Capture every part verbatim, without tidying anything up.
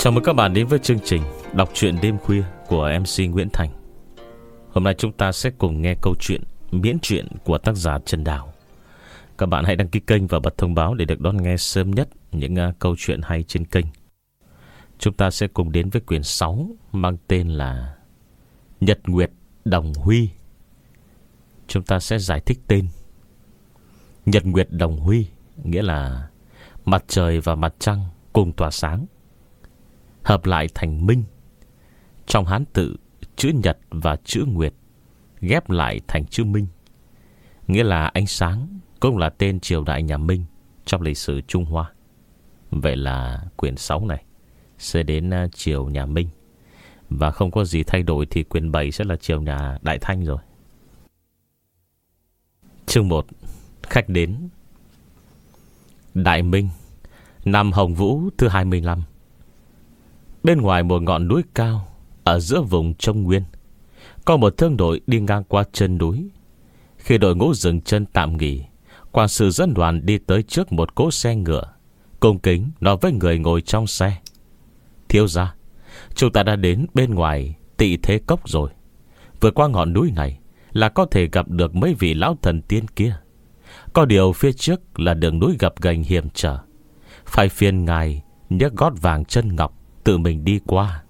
Chào mừng các bạn đến với chương trình Đọc truyện đêm khuya của em xê Nguyễn Thành. Hôm nay chúng ta sẽ cùng nghe câu chuyện miễn truyện của tác giả Trần Đào. Các bạn hãy đăng ký kênh và bật thông báo để được đón nghe sớm nhất những uh, câu chuyện hay trên kênh. Chúng ta sẽ cùng đến với quyển sáu mang tên là Nhật Nguyệt Đồng Huy. Chúng ta sẽ giải thích tên. Nhật Nguyệt Đồng Huy nghĩa là mặt trời và mặt trăng cùng tỏa sáng, hợp lại thành minh. Trong Hán tự, chữ Nhật và chữ Nguyệt ghép lại thành chữ Minh, nghĩa là ánh sáng, cũng là tên triều đại nhà Minh trong lịch sử Trung Hoa. Vậy là quyển sáu này sẽ đến triều nhà Minh, và không có gì thay đổi thì quyển bảy sẽ là triều nhà Đại Thanh rồi. Chương một. Khách đến. Đại Minh, năm Hồng Vũ thứ hai mươi lăm. Bên ngoài một ngọn núi cao, ở giữa vùng Trung Nguyên, có một thương đội đi ngang qua chân núi. Khi đội ngũ dừng chân tạm nghỉ, quan sự dẫn đoàn đi tới trước một cỗ xe ngựa, cung kính nói với người ngồi trong xe: "Thiếu gia, chúng ta đã đến bên ngoài Tị Thế Cốc rồi. Vượt qua ngọn núi này là có thể gặp được mấy vị lão thần tiên kia. Có điều phía trước là đường núi gập ghềnh hiểm trở, phải phiền ngài nhấc gót vàng chân ngọc tự mình đi qua."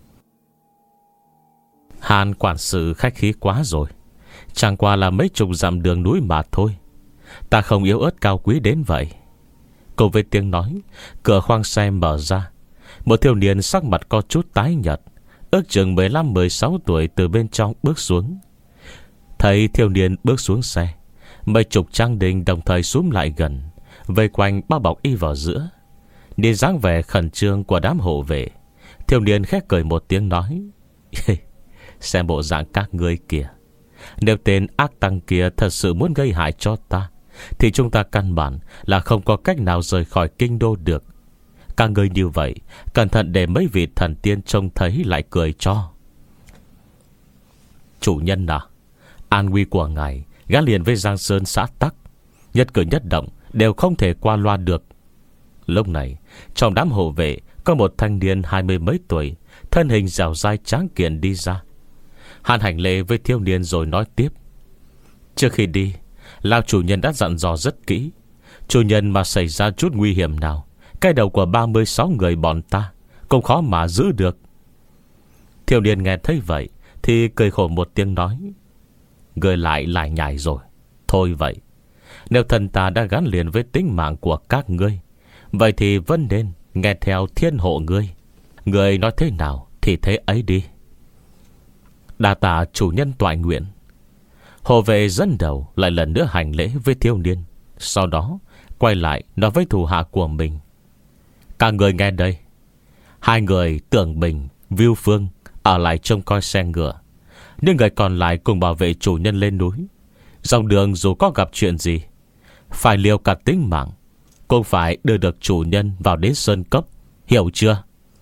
Hàn quản sự khách khí quá rồi. Chẳng qua là mấy chục dặm đường núi mà thôi, ta không yếu ớt cao quý đến vậy. Cùng với tiếng nói, cửa khoang xe mở ra. Một thiếu niên sắc mặt có chút tái nhợt, ước chừng mười lăm mười sáu tuổi, từ bên trong bước xuống. Thấy thiếu niên bước xuống xe, mấy chục trang đình đồng thời xúm lại gần, vây quanh bao bọc y vào giữa. Nhìn dáng vẻ khẩn trương của đám hộ vệ, thiếu niên khẽ cười một tiếng nói: "Xem bộ dạng các ngươi kìa, nếu tên ác tăng kia thật sự muốn gây hại cho ta, thì chúng ta căn bản là không có cách nào rời khỏi kinh đô được. Các ngươi như vậy, cẩn thận để mấy vị thần tiên trông thấy lại cười cho." "Chủ nhân à, an nguy của ngài gắn liền với Giang Sơn xã Tắc, nhất cử nhất động đều không thể qua loa được." Lúc này, trong đám hộ vệ có một thanh niên hai mươi mấy tuổi, thân hình dẻo dai tráng kiện đi ra. Hắn hành lễ với thiếu niên rồi nói tiếp: "Trước khi đi, lão chủ nhân đã dặn dò rất kỹ. Chủ nhân mà xảy ra chút nguy hiểm nào, cái đầu của ba mươi sáu người bọn ta cũng khó mà giữ được." Thiếu niên nghe thấy vậy thì cười khổ một tiếng nói: "Người lại lại nhảy rồi. Thôi vậy, nếu thần ta đã gắn liền với tính mạng của các ngươi, vậy thì vẫn nên nghe theo thiên hộ ngươi. Ngươi nói thế nào thì thế ấy đi." "Đa tạ chủ nhân toại nguyện." Hộ vệ dẫn đầu lại lần nữa hành lễ với thiếu niên, sau đó quay lại nói với thủ hạ của mình: "Các người nghe đây, hai người Tưởng Bình, Viu Phương ở lại trông coi xe ngựa, những người còn lại cùng bảo vệ chủ nhân lên núi. Dòng đường dù có gặp chuyện gì, phải liều cả tính mạng, cũng phải đưa được chủ nhân vào đến sơn cốc, hiểu chưa?"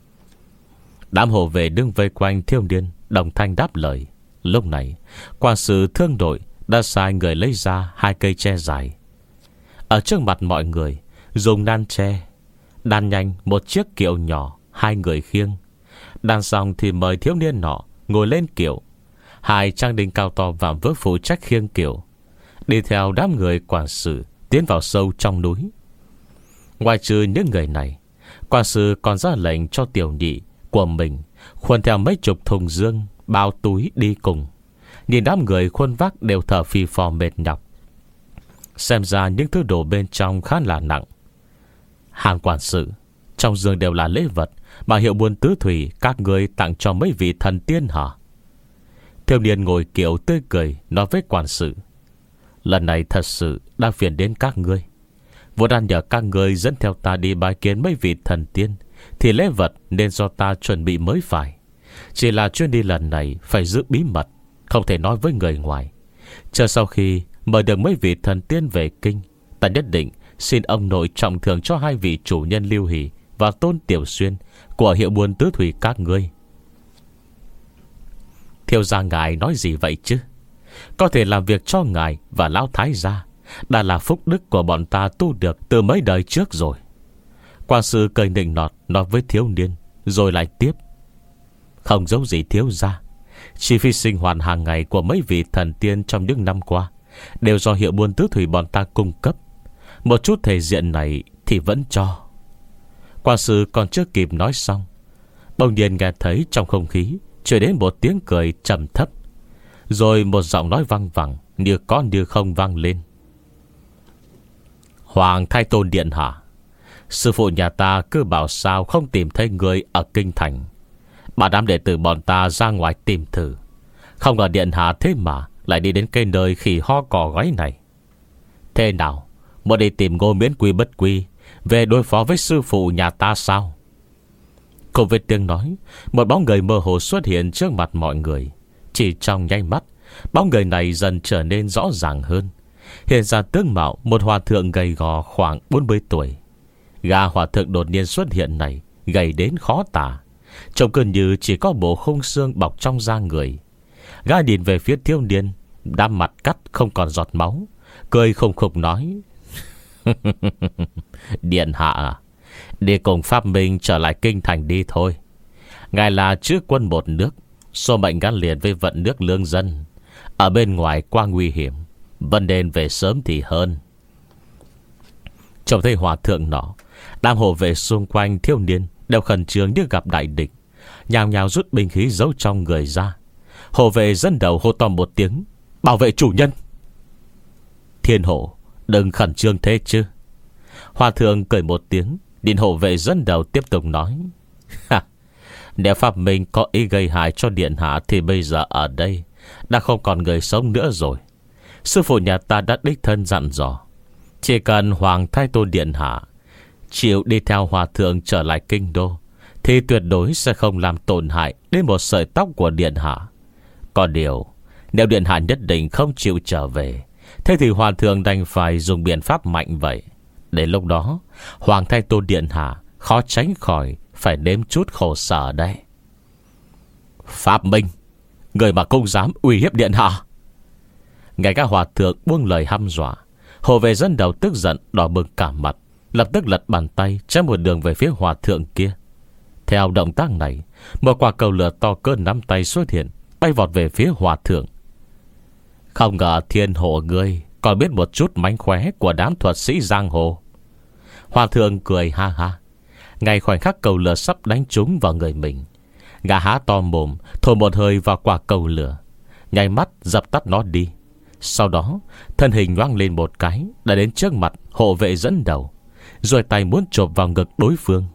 Đám hộ vệ đứng vây quanh thiếu niên đồng thanh đáp lời. Lúc này, quan sự thương đội đã sai người lấy ra hai cây tre dài, ở trước mặt mọi người dùng nan tre đan nhanh một chiếc kiệu nhỏ, hai người khiêng. Đan xong thì mời thiếu niên nọ ngồi lên kiệu. Hai trang đình cao to vạm vỡ phụ trách khiêng kiệu, đi theo đám người quản sự tiến vào sâu trong núi. Ngoài trừ những người này, quản sự còn ra lệnh cho tiểu nhị của mình khuân theo mấy chục thùng dương, bao túi đi cùng. Nhìn đám người khuân vác đều thở phì phò mệt nhọc, xem ra những thứ đồ bên trong khá là nặng. "Hàn quản sự, trong dương đều là lễ vật mà hiệu buôn tứ thủy các người tặng cho mấy vị thần tiên hả?" Thiếu niên ngồi kiệu tươi cười nói với quản sự: "Lần này thật sự đang phiền đến các ngươi. Vốn đang nhờ các ngươi dẫn theo ta đi bái kiến mấy vị thần tiên, thì lễ vật nên do ta chuẩn bị mới phải. Chỉ là chuyến đi lần này phải giữ bí mật, không thể nói với người ngoài. Chờ sau khi mời được mấy vị thần tiên về kinh, ta nhất định xin ông nội trọng thưởng cho hai vị chủ nhân Lưu Hỷ và Tôn Tiểu Xuyên của hiệu buôn tứ thủy các ngươi." "Thiếu gia ngài nói gì vậy chứ? Có thể làm việc cho ngài và lão thái gia đã là phúc đức của bọn ta tu được từ mấy đời trước rồi." Quan sư cười nịnh nọt nói với thiếu niên, rồi lại tiếp: Không giấu gì thiếu gia, chi phí sinh hoạt hàng ngày của mấy vị thần tiên trong những năm qua đều do hiệu buôn tứ thủy bọn ta cung cấp. Một chút thể diện này thì vẫn cho. Quan sư còn chưa kịp nói xong, bỗng nhiên nghe thấy trong không khí truyền đến một tiếng cười trầm thấp, rồi một giọng nói vang vẳng như có như không vang lên: Hoàng Thái Tôn điện hạ, sư phụ nhà ta cứ bảo sao không tìm thấy người ở kinh thành. Bà đám đệ tử bọn ta ra ngoài tìm thử, không ngờ điện hạ thế mà lại đi đến cái nơi khỉ ho cò gáy này. Thế nào, muốn đi tìm Ngô Miễn Quy Bất Quy về đối phó với sư phụ nhà ta sao? Cùng với tiếng nói, một bóng người mơ hồ xuất hiện trước mặt mọi người. Chỉ trong nháy mắt, bóng người này dần trở nên rõ ràng hơn. Hiện ra tướng mạo một hòa thượng gầy gò khoảng bốn mươi tuổi. Gã hòa thượng đột nhiên xuất hiện này gầy đến khó tả, trông gần như chỉ có bộ khung xương bọc trong da người. Gã nhìn về phía thiếu niên, đám mặt cắt không còn giọt máu, cười khùng khục nói: Điện hạ à, đi cùng Pháp Minh trở lại kinh thành đi thôi. Ngài là chữ quân một nước, số mệnh gắn liền với vận nước lương dân. Ở bên ngoài quá nguy hiểm, vẫn nên về sớm thì hơn. Trông thấy hòa thượng nọ, đám hộ vệ xung quanh thiếu niên đều khẩn trương như gặp đại địch, nhào nhào rút binh khí giấu trong người ra. Hộ vệ dẫn đầu hô to một tiếng: Bảo vệ chủ nhân! Thiên hộ, đừng khẩn trương thế chứ. Hòa thượng cười một tiếng, điện hộ vệ dẫn đầu tiếp tục nói: Nếu Pháp Minh có ý gây hại cho điện hạ thì bây giờ ở đây đã không còn người sống nữa rồi. Sư phụ nhà ta đã đích thân dặn dò, chỉ cần Hoàng Thái Tôn điện hạ chịu đi theo hòa thượng trở lại kinh đô thì tuyệt đối sẽ không làm tổn hại đến một sợi tóc của điện hạ. Có điều, nếu điện hạ nhất định không chịu trở về, thế thì hòa thượng đành phải dùng biện pháp mạnh vậy. Đến lúc đó, Hoàng Thái Tôn điện hạ khó tránh khỏi phải nếm chút khổ sở đấy. Pháp Minh, người mà cũng dám uy hiếp điện hạ! Ngay cả hòa thượng buông lời hăm dọa, hộ vệ dẫn đầu tức giận đỏ bừng cả mặt, lập tức lật bàn tay chém một đường về phía hòa thượng kia. Theo động tác này, một quả cầu lửa to cỡ nắm tay xuất hiện, bay vọt về phía hòa thượng. Không ngờ thiên hộ ngươi còn biết một chút mánh khóe của đám thuật sĩ giang hồ. Hòa thượng cười ha ha. Ngay khoảnh khắc cầu lửa sắp đánh trúng vào người mình, gã há to mồm thổi một hơi vào quả cầu lửa, nháy mắt dập tắt nó đi. Sau đó thân hình nhoáng lên một cái, đã đến trước mặt hộ vệ dẫn đầu, rồi tay muốn chộp vào ngực đối phương.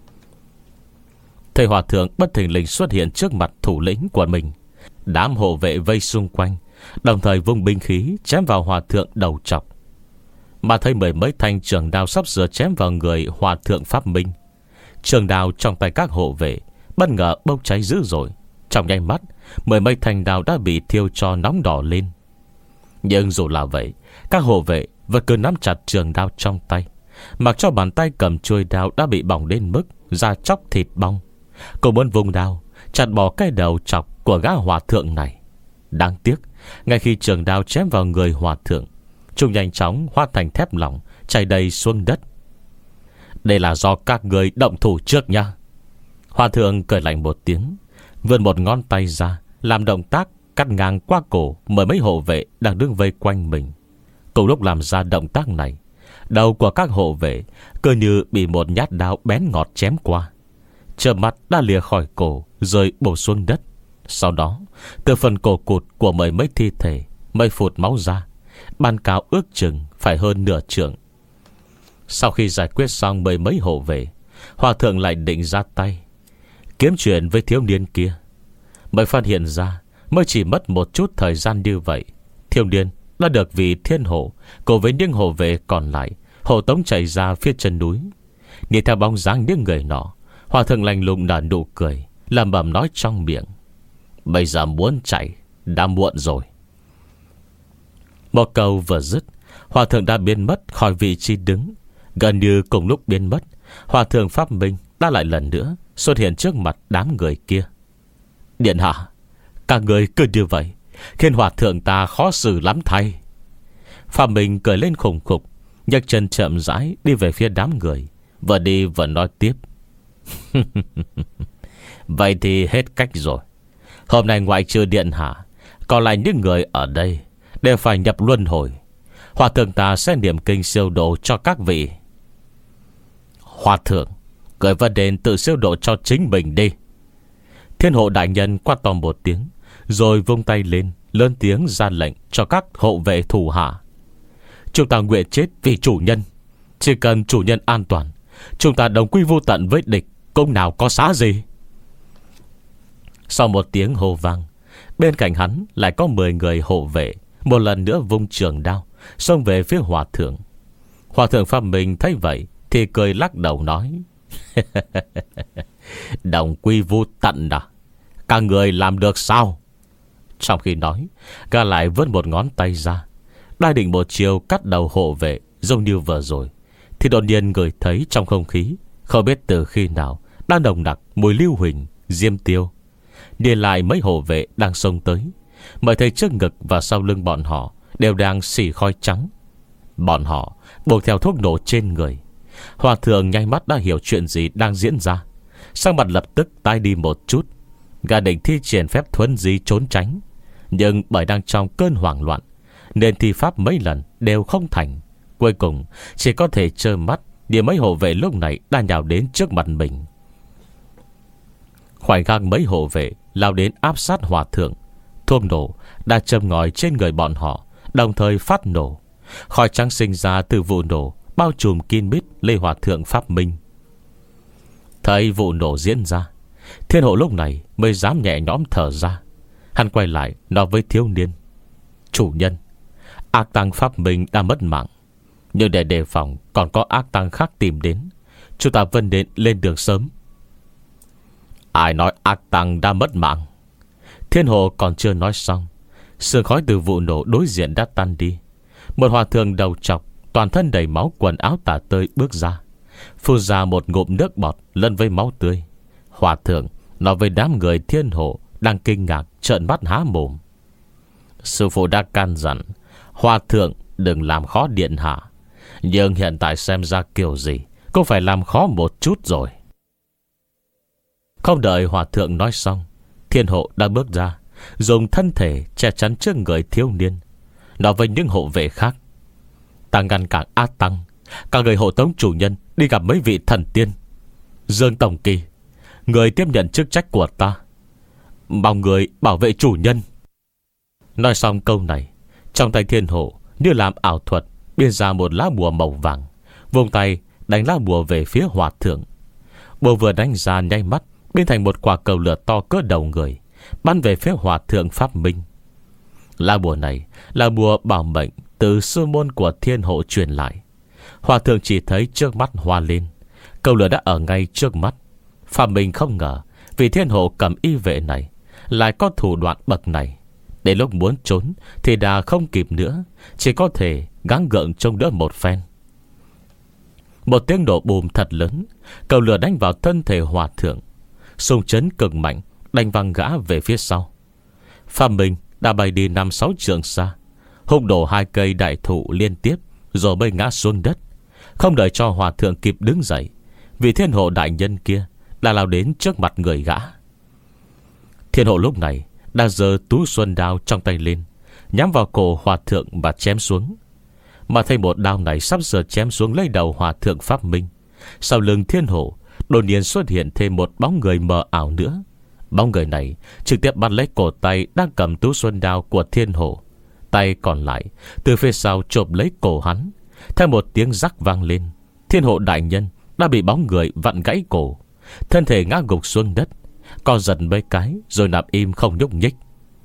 Thầy hòa thượng bất thình lình xuất hiện trước mặt thủ lĩnh của mình. Đám hộ vệ vây xung quanh, đồng thời vung binh khí chém vào hòa thượng đầu trọc. Mà thấy mười mấy thanh trường đao sắp sửa chém vào người hòa thượng Pháp Minh. Trường đao trong tay các hộ vệ bất ngờ bốc cháy dữ dội. Trong nháy mắt, mười mấy thanh đao đã bị thiêu cho nóng đỏ lên. Nhưng dù là vậy, các hộ vệ vẫn cứ nắm chặt trường đao trong tay, mặc cho bàn tay cầm chuôi đao đã bị bỏng đến mức da chóc thịt bong. Cô muốn vùng đao chặt bỏ cái đầu chọc của gã hòa thượng này. Đáng tiếc, ngay khi trường đao chém vào người hòa thượng, chúng nhanh chóng hóa thành thép lỏng chảy đầy xuống đất. Đây là do các người động thủ trước nha. Hòa thượng cười lạnh một tiếng, vươn một ngón tay ra, làm động tác cắt ngang qua cổ mười mấy hộ vệ đang đứng vây quanh mình. Cùng lúc làm ra động tác này, đầu của các hộ vệ cứ như bị một nhát đao bén ngọt chém qua, chớp mắt đã lìa khỏi cổ rồi bổ xuống đất. Sau đó, từ phần cổ cụt của mười mấy thi thể mấy phụt máu ra, ban cao ước chừng phải hơn nửa trượng. Sau khi giải quyết xong mười mấy hộ vệ, hòa thượng lại định ra tay kiếm chuyện với thiếu niên kia. Mới phát hiện ra, mới chỉ mất một chút thời gian như vậy, thiếu niên đã được vị thiên hộ cùng với những hộ vệ còn lại hộ tống chạy ra phía chân núi. Nhìn theo bóng dáng những người nọ, hòa thượng lạnh lùng nở nụ cười, lẩm bẩm nói trong miệng: Bây giờ muốn chạy đã muộn rồi. Một câu vừa dứt, hòa thượng đã biến mất khỏi vị trí đứng. Gần như cùng lúc biến mất, hòa thượng Pháp Minh đã lại lần nữa xuất hiện trước mặt đám người kia. Điện hạ, các người cứ như vậy khiến hòa thượng ta khó xử lắm thay. Pháp Minh cười lên khủng khục, nhấc chân chậm rãi đi về phía đám người, vừa đi vừa nói tiếp: Vậy thì hết cách rồi. Hôm nay ngoại trừ điện hạ, còn lại những người ở đây đều phải nhập luân hồi. Hòa thượng ta sẽ niệm kinh siêu độ cho các vị. Hòa thượng, người vấn đề tự siêu độ cho chính mình đi. Thiên hộ đại nhân quát to một tiếng, rồi vung tay lên, lớn tiếng ra lệnh cho các hộ vệ thủ hạ. Chúng ta nguyện chết vì chủ nhân. Chỉ cần chủ nhân an toàn, chúng ta đồng quy vô tận với địch, cũng nào có xá gì. Sau một tiếng hô vang, bên cạnh hắn lại có mười người hộ vệ một lần nữa vung trường đao xông về phía hòa thượng. Hòa thượng Pháp Minh thấy vậy thì cười lắc đầu nói: đồng quy vô tận à? Các người làm được sao? Trong khi nói, gã lại vươn một ngón tay ra, đang định một chiều cắt đầu hộ vệ giống như vừa rồi, thì đột nhiên ngửi thấy trong không khí không biết từ khi nào đang nồng nặc mùi lưu huỳnh, diêm tiêu. Nhìn lại mấy hộ vệ đang xông tới, mới thấy trước ngực và sau lưng bọn họ đều đang xì khói trắng. Bọn họ buộc theo thuốc nổ trên người. Hòa thượng nháy mắt đã hiểu chuyện gì đang diễn ra, sắc mặt lập tức tái đi một chút. Gã định thi triển phép thuấn di trốn tránh, nhưng bởi đang trong cơn hoảng loạn nên thi pháp mấy lần đều không thành. Cuối cùng chỉ có thể trơ mắt nhìn mấy hộ vệ lúc này đang nhào đến trước mặt mình. Khoảnh khắc mấy hộ vệ lao đến áp sát hòa thượng, thuốc nổ đã châm ngòi trên người bọn họ đồng thời phát nổ. Khói trắng sinh ra từ vụ nổ bao trùm kín mít lê hòa thượng Pháp Minh. Thấy vụ nổ diễn ra, thiên hộ lúc này mới dám nhẹ nhõm thở ra. Hắn quay lại nói với thiếu niên: chủ nhân, ác tăng Pháp Minh đã mất mạng, nhưng để đề phòng còn có ác tăng khác tìm đến, chúng ta vẫn nên lên đường sớm. Ai nói ác tăng đã mất mạng? Thiên hộ còn chưa nói xong, sương khói từ vụ nổ đối diện đã tan đi. Một hòa thượng đầu trọc, toàn thân đầy máu, quần áo tả tơi bước ra, phun ra một ngụm nước bọt lẫn với máu tươi. Hòa thượng nói với đám người thiên hộ đang kinh ngạc trợn mắt há mồm: sư phụ đã can dặn hòa thượng đừng làm khó điện hạ, nhưng hiện tại xem ra kiểu gì cũng phải làm khó một chút rồi. Không đợi hòa thượng nói xong, thiên hộ đã bước ra, dùng thân thể che chắn trước người thiếu niên, nói với những hộ vệ khác: ta ngăn cản ác tăng, các người hộ tống chủ nhân đi gặp mấy vị thần tiên. Dương Tổng Kỳ, người tiếp nhận chức trách của ta, mong người bảo vệ chủ nhân. Nói xong câu này, trong tay thiên hộ như làm ảo thuật biên ra một lá bùa màu vàng, vùng tay đánh lá bùa về phía hòa thượng. Bùa vừa đánh ra nháy mắt biến thành một quả cầu lửa to cỡ đầu người, bắn về phía hòa thượng Pháp Minh. Lá bùa này là bùa bảo mệnh từ sư môn của thiên hộ truyền lại. Hòa thượng chỉ thấy trước mắt hoa lên, cầu lửa đã ở ngay trước mắt. Pháp Minh không ngờ vì thiên hộ cầm y vệ này lại có thủ đoạn bậc này. Đến lúc muốn trốn thì đã không kịp nữa, chỉ có thể gắng gượng trông đỡ một phen. Một tiếng nổ bùm thật lớn, cầu lửa đánh vào thân thể hòa thượng, xung chấn cực mạnh, đánh văng gã về phía sau. Pháp Minh đã bay đi năm sáu trượng xa, húc đổ hai cây đại thụ liên tiếp, rồi mới ngã xuống đất. Không đợi cho hòa thượng kịp đứng dậy, vị thiên hộ đại nhân kia đã lao đến trước mặt người gã. Thiên hộ lúc này đã giơ tú xuân đao trong tay lên, nhắm vào cổ hòa thượng và chém xuống. Mà thấy một đao này sắp sửa chém xuống lấy đầu hòa thượng Pháp Minh, sau lưng thiên hộ đột nhiên xuất hiện thêm một bóng người mờ ảo nữa. Bóng người này trực tiếp bắt lấy cổ tay đang cầm tú xuân đao của thiên hộ, tay còn lại từ phía sau chộp lấy cổ hắn. Theo một tiếng rắc vang lên, thiên hộ đại nhân đã bị bóng người vặn gãy cổ, thân thể ngã gục xuống đất, co giật mấy cái rồi nằm im không nhúc nhích.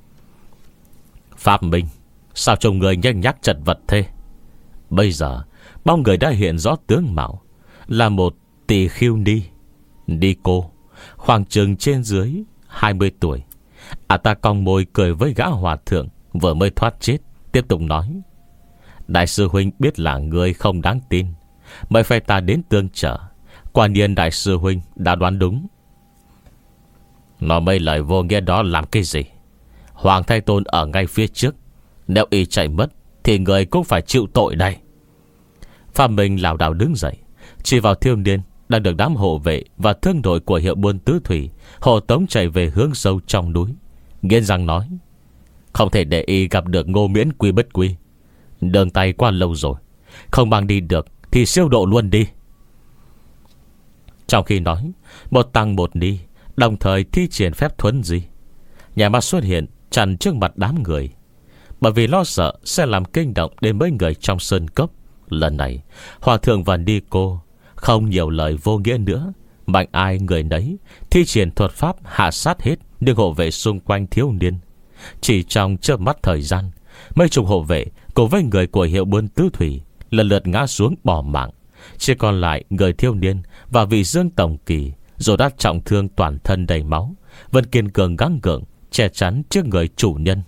Pháp Minh, sao trông người nhanh nhác chật vật thế? Bây giờ bóng người đã hiện rõ tướng mạo, là một tỳ khiêu ni, ni cô, khoảng chừng trên dưới hai mươi tuổi. À ta cong môi cười với gã hòa thượng vừa mới thoát chết, tiếp tục nói: đại sư huynh biết là người không đáng tin, mời phải ta đến tương trợ. Quả nhiên đại sư huynh đã đoán đúng. Nói mấy lời vô nghĩa đó làm cái gì? Hoàng Thái Tôn ở ngay phía trước, nếu y chạy mất thì người cũng phải chịu tội đây. Phạm Minh lảo đảo đứng dậy, chỉ vào thiếu niên đang được đám hộ vệ và thương đội của hiệu buôn tứ thủy hộ tống chạy về hướng sâu trong núi. Nghiến răng nói: không thể để y gặp được Ngô Miễn quy bất quy. Đường tay qua lâu rồi, không mang đi được thì siêu độ luôn đi. Trong khi nói, một tăng một ni đồng thời thi triển phép thuấn di, nhà mắt xuất hiện chặn trước mặt đám người. Bởi vì lo sợ sẽ làm kinh động đến mấy người trong sơn cốc, lần này Hòa thượng và Ni cô không nhiều lời vô nghĩa nữa, mạnh ai người nấy thi triển thuật pháp hạ sát hết những hộ vệ xung quanh thiếu niên. Chỉ trong chớp mắt thời gian, mấy chục hộ vệ cùng với người của hiệu buôn tứ thủy lần lượt ngã xuống bỏ mạng. Chỉ còn lại người thiếu niên và vị Dương tổng kỳ rồi đã trọng thương toàn thân đầy máu, vẫn kiên cường gắng gượng che chắn trước người chủ nhân.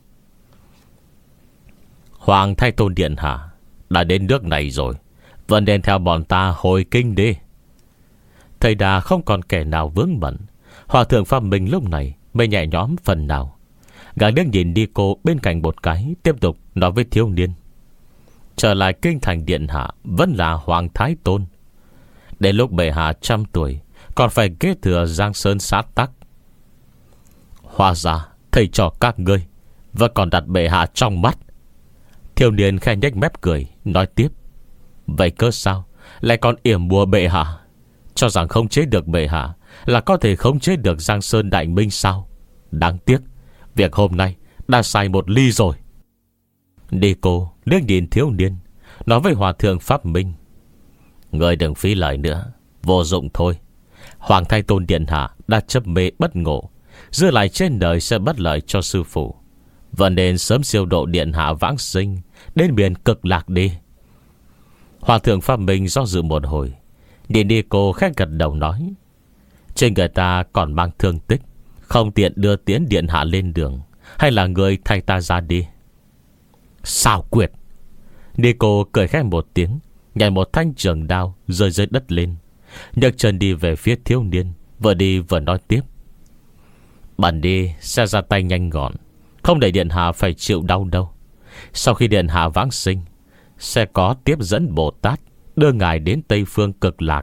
Hoàng Thái Tôn điện hạ đã đến nước này rồi, vẫn nên theo bọn ta hồi kinh đi. Thầy Đà không còn kẻ nào vướng bận. Hòa thượng Pháp Minh lúc này mới nhẹ nhõm phần nào. Gã đứng nhìn đi cô bên cạnh một cái, tiếp tục nói với thiếu niên: trở lại kinh thành điện hạ vẫn là Hoàng Thái Tôn. Đến lúc bệ hạ trăm tuổi còn phải kế thừa Giang Sơn sát tắc. Hóa ra thầy trò các ngươi vẫn còn đặt bệ hạ trong mắt. Thiếu niên khẽ nhếch mép cười, nói tiếp: vậy cớ sao lại còn yểm bùa bệ hạ? Cho rằng không chế được bệ hạ là có thể khống chế được Giang Sơn Đại Minh sao? Đáng tiếc việc hôm nay đã sai một ly rồi. Đi cô liếc nhìn thiếu niên, nói với Hòa thượng Pháp Minh: người đừng phí lời nữa, vô dụng thôi. Hoàng Thái Tôn điện hạ đã chấp mê bất ngộ, giữ lại trên đời sẽ bất lợi cho sư phụ. Vẫn nên sớm siêu độ điện hạ vãng sinh đến miền cực lạc đi. Hòa thượng Pháp Minh do dự một hồi, nhìn đi cô khẽ gật đầu nói: trên người ta còn mang thương tích, không tiện đưa tiến điện hạ lên đường, hay là người thay ta ra đi. Sao quyệt! Đi cô cười khẽ một tiếng, nhảy một thanh trường đao rơi dưới đất lên, nhấc chân đi về phía thiếu niên, vừa đi vừa nói tiếp: bẩn đi sẽ ra tay nhanh gọn, không để điện hạ phải chịu đau đâu. Sau khi điện hạ vãng sinh, sẽ có tiếp dẫn Bồ Tát đưa ngài đến Tây Phương Cực Lạc.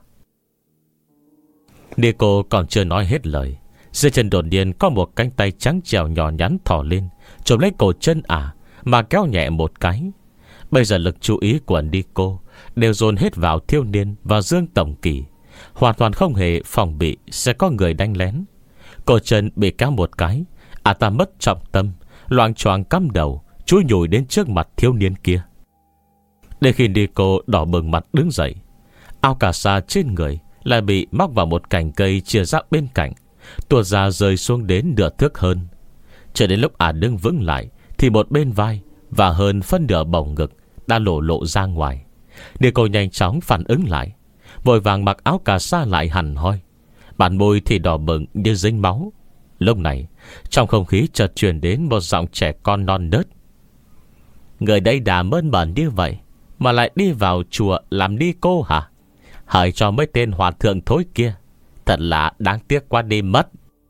Đi cô còn chưa nói hết lời, dưới chân đột nhiên có một cánh tay trắng trẻo nhỏ nhắn thò lên, chộp lấy cổ chân ả mà kéo nhẹ một cái. Bây giờ lực chú ý của Nico đều dồn hết vào thiếu niên và Dương tổng kỳ, hoàn toàn không hề phòng bị sẽ có người đánh lén. Cổ chân bị kéo một cái, ả ta mất trọng tâm, loạng choạng cắm đầu chui nhủi đến trước mặt thiếu niên kia. Đến khi Nico đỏ bừng mặt đứng dậy, áo cà sa trên người lại bị móc vào một cành cây chia ra bên cạnh, tuột ra rơi xuống đến nửa thước hơn. Cho đến lúc ả đứng vững lại thì một bên vai và hơn phân nửa bầu ngực đã lộ lộ ra ngoài. Nico nhanh chóng phản ứng lại, vội vàng mặc áo cà sa lại hẳn hoi, bàn môi thì đỏ bừng như dính máu. Lúc này trong không khí chợt truyền đến một giọng trẻ con non nớt: người đây đã mơn mởn như vậy mà lại đi vào chùa làm ni cô hả? Hỡi cho mấy tên hòa thượng thối kia, thật là đáng tiếc quá đi mất.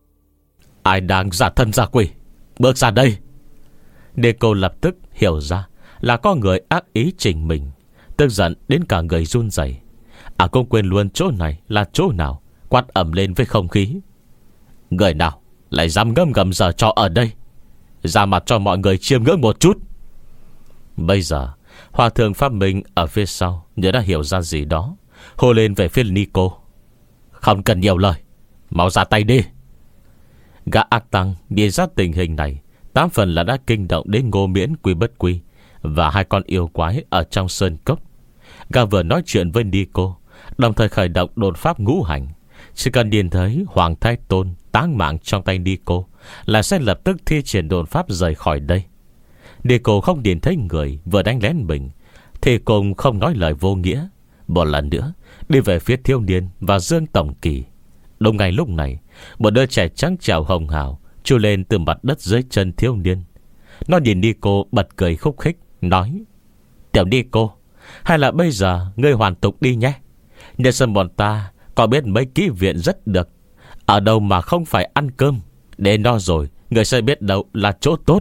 Ai đang giả thân giả quỷ, bước ra đây! Nico lập tức hiểu ra là có người ác ý trình mình, tức giận đến cả người run rẩy. À cũng quên luôn chỗ này là chỗ nào, quát ầm lên với không khí: người nào lại dám ngâm ngầm giờ cho ở đây, ra mặt cho mọi người chiêm ngưỡng một chút. Bây giờ Hòa thượng Pháp Minh ở phía sau nhớ đã hiểu ra gì đó, hô lên về phía Nico: không cần nhiều lời, mau ra tay đi. Gã ác tăng nhìn ra tình hình này, tám phần là đã kinh động đến Ngô Miễn quy bất quy và hai con yêu quái ở trong sơn cốc. Gã vừa nói chuyện với Nico, đồng thời khởi động đột pháp ngũ hành. Chỉ cần nhìn thấy Hoàng Thái Tôn táng mạng trong tay Nico là sẽ lập tức thi triển đột pháp rời khỏi đây. Nico không nhìn thấy người vừa đánh lén mình thì cùng không nói lời vô nghĩa, một lần nữa đi về phía thiếu niên và Dương tổng kỳ. Đúng ngay lúc này, một đứa trẻ trắng trẻo hồng hào chui lên từ mặt đất dưới chân thiếu niên. Nó nhìn Nico bật cười khúc khích, nói: tiểu Nico, hay là bây giờ ngươi hoàn tục đi nhé. Nhân sân bọn ta có biết mấy ký viện rất được, ở đâu mà không phải ăn cơm. Để no rồi người sẽ biết đâu là chỗ tốt.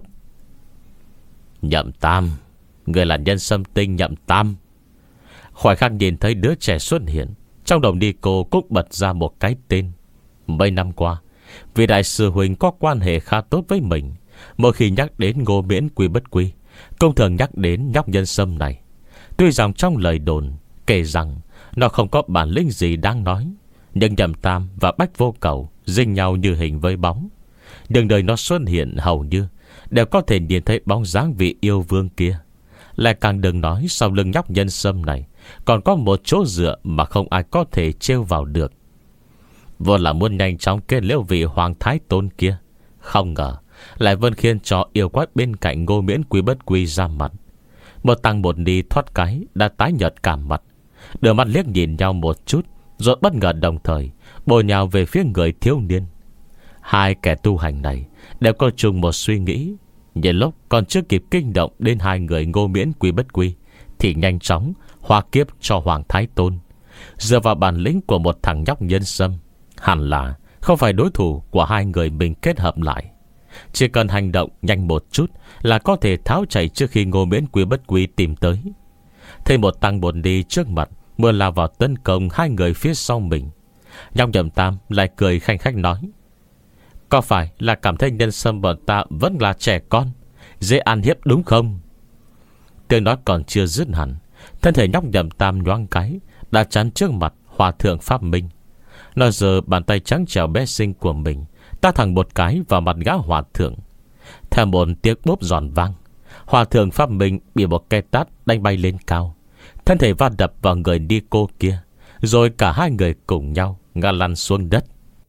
Nhậm Tam, người là nhân sâm tinh Nhậm Tam. Khoảnh khắc nhìn thấy đứa trẻ xuất hiện, Trong đầu Nico cũng bật ra một cái tên. Mấy năm qua, vì đại sư huynh có quan hệ khá tốt với mình, mỗi khi nhắc đến Ngô Miễn Quy Bất Quy, cũng thường nhắc đến nhóc nhân sâm này. Tuy rằng trong lời đồn kể rằng nó không có bản lĩnh gì đáng nói, nhưng Nhậm Tam và Bách Vô Cầu dính nhau như hình với bóng. Đường đời nó xuất hiện hầu như đều có thể nhìn thấy bóng dáng vị yêu vương kia. Lại càng đừng nói sau lưng nhóc nhân sâm này còn có một chỗ dựa mà không ai có thể trêu vào được. Vốn là muốn nhanh chóng kết liễu vị Hoàng Thái Tôn kia, không ngờ lại vẫn khiến cho yêu quái bên cạnh Ngô Miễn Quy Bất Quy ra mặt. Một tăng một ni thoát cái đã tái nhợt cả mặt, đưa mắt liếc nhìn nhau một chút, rồi bất ngờ đồng thời bổ nhào về phía người thiếu niên. Hai kẻ tu hành này đều có chung một suy nghĩ, nhưng lúc còn chưa kịp kinh động đến hai người Ngô Miễn Quy Bất Quy thì nhanh chóng hóa kiếp cho Hoàng Thái Tôn. Dựa vào bản lĩnh của một thằng nhóc nhân sâm, hẳn là không phải đối thủ của hai người mình kết hợp lại. Chỉ cần hành động nhanh một chút là có thể tháo chạy trước khi Ngô Miễn Quy Bất Quy tìm tới. Thêm một tăng bồn đi trước mặt mưa lao vào tấn công hai người phía sau mình. Nhóc Nhậm Tam lại cười khanh khách nói: có phải là cảm thấy nhân sâm bọn ta vẫn là trẻ con, dễ ăn hiếp đúng không? Tiếng nói còn chưa dứt hẳn, thân thể nhóc Nhậm Tam nhoáng cái đã chắn trước mặt Hòa Thượng Pháp Minh. Nó giơ bàn tay trắng trẻo bé xinh của mình ta thẳng một cái vào mặt gã Hòa Thượng. Theo một tiếng bốp giòn vang, Hòa Thượng Pháp Minh bị một cái tát đánh bay lên cao, thân thể va đập vào người Nico kia, rồi cả hai người cùng nhau ngã lăn xuống đất.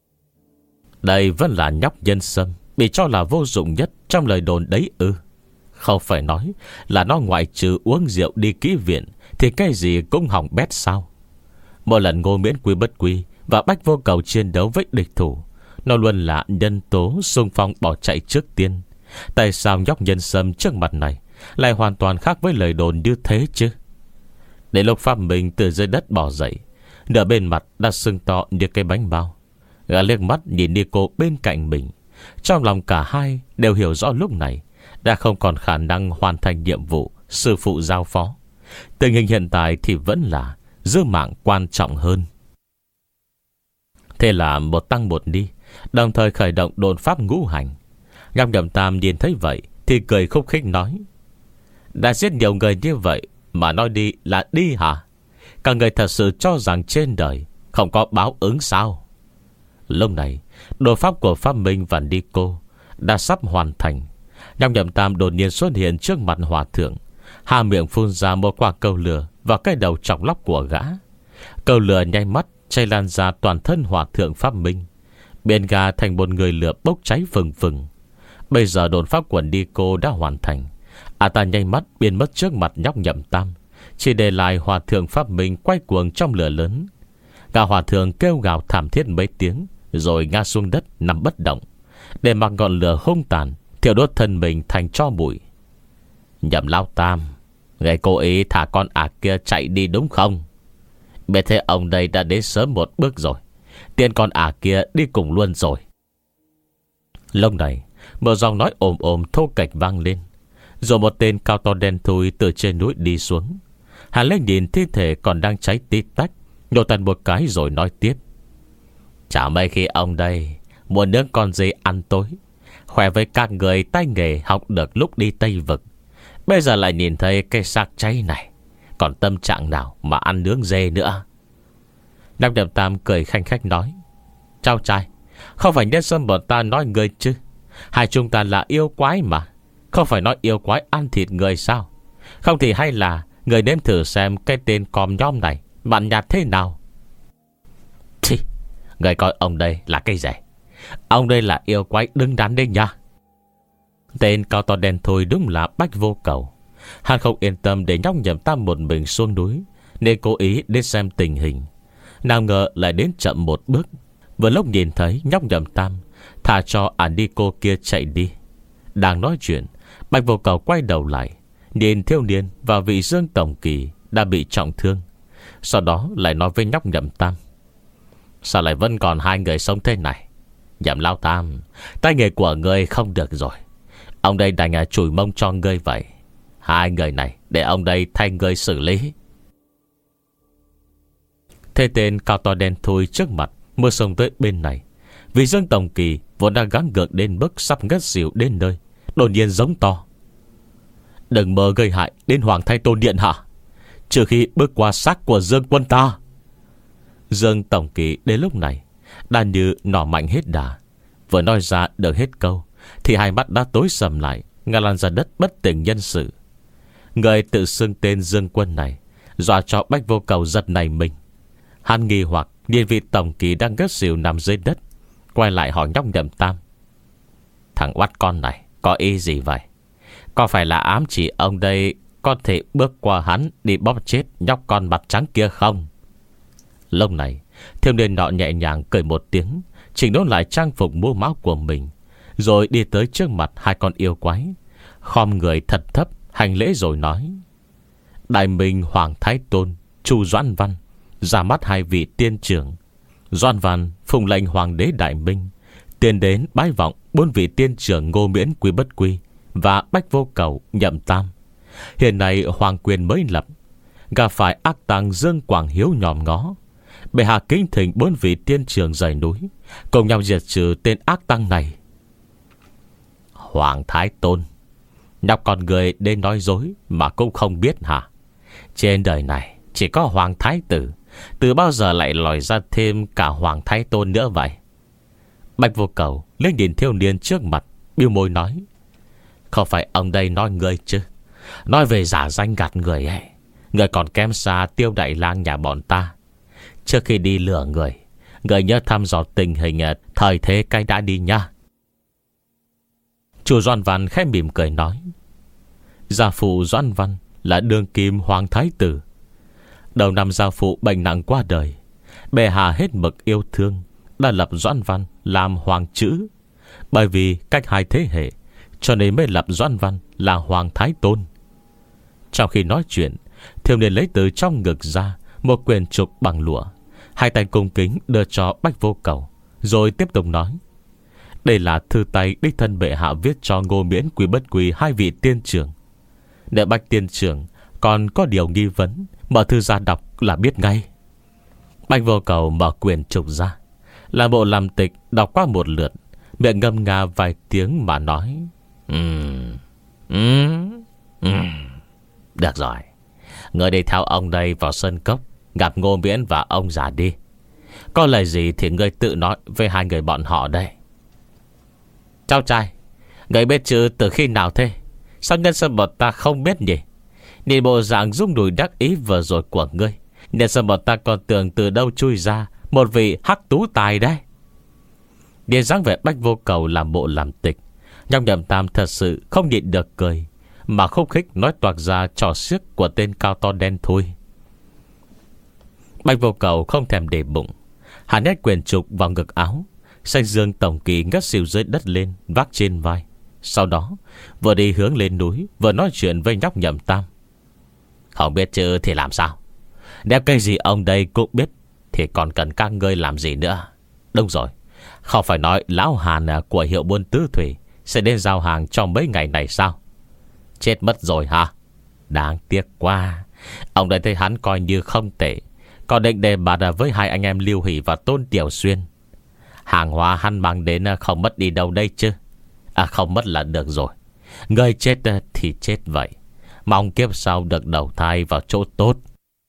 Đây vẫn là nhóc nhân sâm bị cho là vô dụng nhất trong lời đồn đấy ư? Không phải nói là nó ngoại trừ uống rượu đi kỹ viện thì cái gì cũng hỏng bét sao? Mỗi lần Ngô Miễn Quy Bất Quy và Bách Vô Cầu chiến đấu với địch thủ, nó luôn là nhân tố xung phong bỏ chạy trước tiên. Tại sao nhóc nhân sâm trước mặt này lại hoàn toàn khác với lời đồn như thế chứ? Đến lúc Pháp Minh từ dưới đất bỏ dậy, nửa bên mặt đã sưng to như cái bánh bao. Gã liếc mắt nhìn Nico bên cạnh mình. Trong lòng cả hai đều hiểu rõ lúc này đã không còn khả năng hoàn thành nhiệm vụ sư phụ giao phó. Tình hình hiện tại thì vẫn là giữ mạng quan trọng hơn. Thế là một tăng một ni đồng thời khởi động độn pháp ngũ hành. Ngọc Nhậm Tam nhìn thấy vậy thì cười khúc khích nói: đã giết nhiều người như vậy mà nói đi là đi hả? Cả người thật sự cho rằng trên đời không có báo ứng sao? Lúc này đồ pháp của Pháp Minh và Nico đã sắp hoàn thành. Nhóc Nhậm Tam đột nhiên xuất hiện trước mặt Hòa Thượng, hà miệng phun ra một quả cầu lửa vào cái đầu chọc lóc của gã. Cầu lửa nháy mắt cháy lan ra toàn thân Hòa Thượng Pháp Minh, biến gà thành một người lửa bốc cháy phừng phừng. Bây giờ đồn pháp của Nico đã hoàn thành. À ta nhanh mắt biến mất trước mặt nhóc Nhậm Tam, chỉ để lại Hòa Thượng Pháp Minh quay cuồng trong lửa lớn. Gã Hòa Thượng kêu gào thảm thiết mấy tiếng, rồi ngã xuống đất nằm bất động, để mặc ngọn lửa hung tàn thiêu đốt thân mình thành tro bụi. Nhậm Lão Tam, người cố ý thả con ả kia chạy đi đúng không? Biết thế ông đây đã đến sớm một bước rồi, tiền con ả kia đi cùng luôn rồi. Lúc này một giọng nói ồm ồm thô kệch vang lên, rồi một tên cao to đen thui từ trên núi đi xuống. Hắn lên nhìn thi thể còn đang cháy tít tách, nhổ tàn một cái rồi nói tiếp: chả mấy khi ông đây muốn nướng con dê ăn tối, khỏe với các người tay nghề học được lúc đi Tây Vực, bây giờ lại nhìn thấy cái xác cháy này, còn tâm trạng nào mà ăn nướng dê nữa? Nam Nhậm Tam cười khanh khách nói: cháu trai, không phải nhân sâm bọn ta nói người chứ? Hai chúng ta là yêu quái mà, không phải nói yêu quái ăn thịt người sao? Không thì hay là người nếm thử xem cái tên còm nhom này mặn nhạt thế nào. Thì người coi ông đây là cái gì? Ông đây là yêu quái đứng đắn đấy nha. Tên cao to đen thôi đúng là Bách Vô Cầu. Hắn không yên tâm để nhóc Nhậm Tam một mình xuống núi, nên cố ý đến xem tình hình. Nào ngờ lại đến chậm một bước. Vừa lúc nhìn thấy nhóc Nhậm Tam thả cho ả Nico kia chạy đi. Đang nói chuyện, Bách Vô Cầu quay đầu lại, nhìn thiếu niên và vị Dương Tổng Kỳ đã bị trọng thương. Sau đó lại nói với nhóc Nhậm Tam: sao lại vẫn còn hai người sống thế này? Nhậm Lão Tam, tay nghề của ngươi không được rồi, ông đây đành chùi mông cho ngươi vậy. Hai người này để ông đây thay ngươi xử lý. Thế tên cao to đen thui trước mặt mưa sông tới bên này. Vì Dương Tổng Kỳ vốn đang gắng gượng đến mức sắp ngất xỉu đến nơi, đột nhiên giống to: "Đừng mơ gây hại đến Hoàng Thái Tôn điện hạ, trừ khi bước qua xác của Dương quân ta." Dương Tổng Kỳ đến lúc này đã như nỏ mạnh hết đà. Vừa nói ra được hết câu thì hai mắt đã tối sầm lại, ngã lăn ra đất bất tỉnh nhân sự. Người tự xưng tên Dương Quân này dọa cho Bách Vô Cầu giật này mình. Hắn nghi hoặc nhìn vị Tổng Kỳ đang ngất xỉu nằm dưới đất, quay lại hỏi nhóc Nhậm Tam: "Thằng oắt con này có ý gì vậy? Có phải là ám chỉ ông đây có thể bước qua hắn đi bóp chết nhóc con mặt trắng kia không?" Lúc này thiếu niên nọ nhẹ nhàng cười một tiếng, chỉnh đốn lại trang phục mũ máu của mình, rồi đi tới trước mặt hai con yêu quái, khom người thật thấp hành lễ rồi nói: "Đại Minh Hoàng Thái Tôn Chu Doãn Văn ra mắt hai vị tiên trưởng. Doãn Văn phụng lệnh Hoàng đế Đại Minh tiến đến bái vọng bốn vị tiên trưởng Ngô Miễn, Quý Bất Quy và Bách Vô Cầu, Nhậm Tam. Hiện nay hoàng quyền mới lập, gặp phải ác tàng Dương Quảng Hiếu nhòm ngó. Bệ hạ kính thỉnh bốn vị tiên trưởng dãy núi cùng nhau diệt trừ tên ác tăng này." "Hoàng Thái Tôn, nhóc con người đến nói dối mà cũng không biết hả? Trên đời này chỉ có Hoàng Thái Tử, từ bao giờ lại lòi ra thêm cả Hoàng Thái Tôn nữa vậy?" Bạch Vô Cầu lên nhìn thiếu niên trước mặt, bĩu môi nói: "Không phải ông đây nói người chứ? Nói về giả danh gạt người ấy, người còn kém xa Tiêu Đại Lang nhà bọn ta. Trước khi đi lừa người, người nhớ thăm dò tình hình thời thế cái đã đi nha." Chu Doãn Văn khẽ mỉm cười nói: "Gia phụ Doãn Văn là đương kim Hoàng Thái Tử. Đầu năm gia phụ bệnh nặng qua đời, bệ hạ hết mực yêu thương, đã lập Doãn Văn làm hoàng chữ. Bởi vì cách hai thế hệ, cho nên mới lập Doãn Văn là Hoàng Thái Tôn." Trong khi nói chuyện, thiếu niên lấy từ trong ngực ra một quyển trục bằng lụa, hai tay cung kính đưa cho Bách Vô Cầu, rồi tiếp tục nói: "Đây là thư tay đích thân bệ hạ viết cho Ngô Miễn, Quý Bất Quy hai vị tiên trưởng. Nếu Bách tiên trưởng còn có điều nghi vấn, mở thư ra đọc là biết ngay." Bách Vô Cầu mở quyển trục ra, làm bộ làm tịch đọc qua một lượt, miệng ngâm nga vài tiếng mà nói: "Ừm, ừm, ừm, được rồi. Người đi theo ông đây vào sân cốc, gặp Ngô Miễn và ông già đi. Có lời gì thì ngươi tự nói với hai người bọn họ đây." "Cháu trai, người biết chứ từ khi nào thế? Sao nhân sân bọn ta không biết nhỉ? Nhìn bộ dạng rung đùi đắc ý vừa rồi của ngươi, nhân sân bọn ta còn tưởng từ đâu chui ra một vị hắc tú tài đấy." Nhìn dáng vẻ Bách Vô Cầu làm bộ làm tịch, nhóc Nhậm Tam thật sự không nhịn được cười, mà khúc khích nói toạc ra trò xiếc của tên cao to đen thui. Bách Vô Cầu không thèm để bụng, hắn nhét quyền trục vào ngực áo, xanh Dương Tổng Kỳ ngất xỉu dưới đất lên, vác trên vai. Sau đó vừa đi hướng lên núi, vừa nói chuyện với nhóc Nhậm Tam: "Không biết chứ thì làm sao? Nếu cái gì ông đây cũng biết thì còn cần các ngươi làm gì nữa? Đúng rồi, không phải nói lão Hàn của hiệu buôn tứ thủy sẽ đến giao hàng trong mấy ngày này sao? Chết mất rồi hả? Đáng tiếc quá. Ông đây thấy hắn coi như không tệ, còn định đề bạt với hai anh em Lưu Hỷ và Tôn Tiểu Xuyên. Hàng hóa hắn mang đến không mất đi đâu đây chứ? À không mất là được rồi. Người chết thì chết vậy, mong kiếp sau được đầu thai vào chỗ tốt."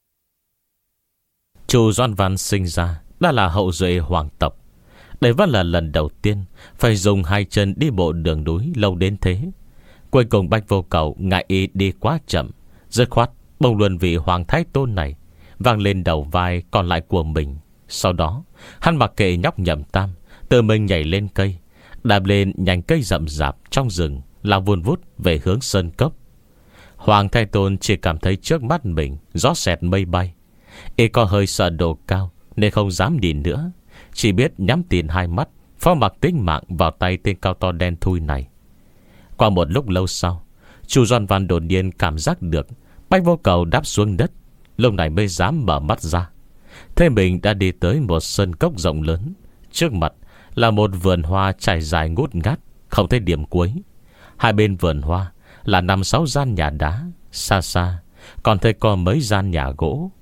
Chu Doãn Văn sinh ra đã là hậu duệ hoàng tộc. Đây vẫn là lần đầu tiên phải dùng hai chân đi bộ đường núi lâu đến thế. Cuối cùng Bách Vô Cầu ngại ý đi quá chậm, dứt khoát bông luân vị Hoàng Thái Tôn này vang lên đầu vai còn lại của mình. Sau đó hắn mặc kệ nhóc Nhậm Tam, tự mình nhảy lên cây, đạp lên nhành cây rậm rạp trong rừng, lao vun vút về hướng sơn cốc. Hoàng Thái Tôn chỉ cảm thấy trước mắt mình gió xẹt mây bay. Y có hơi sợ độ cao nên không dám nhìn nữa, chỉ biết nhắm tịt hai mắt, phó mặc tính mạng vào tay tên cao to đen thui này. Qua một lúc lâu sau, Chu Doãn Văn đột nhiên cảm giác được Bách Vô Cầu đáp xuống đất, lúc này mới dám mở mắt ra. Thế mình đã đi tới một sân cốc rộng lớn. Trước mặt là một vườn hoa trải dài ngút ngát, không thấy điểm cuối. Hai bên vườn hoa là năm sáu gian nhà đá, xa xa còn thấy có mấy gian nhà gỗ.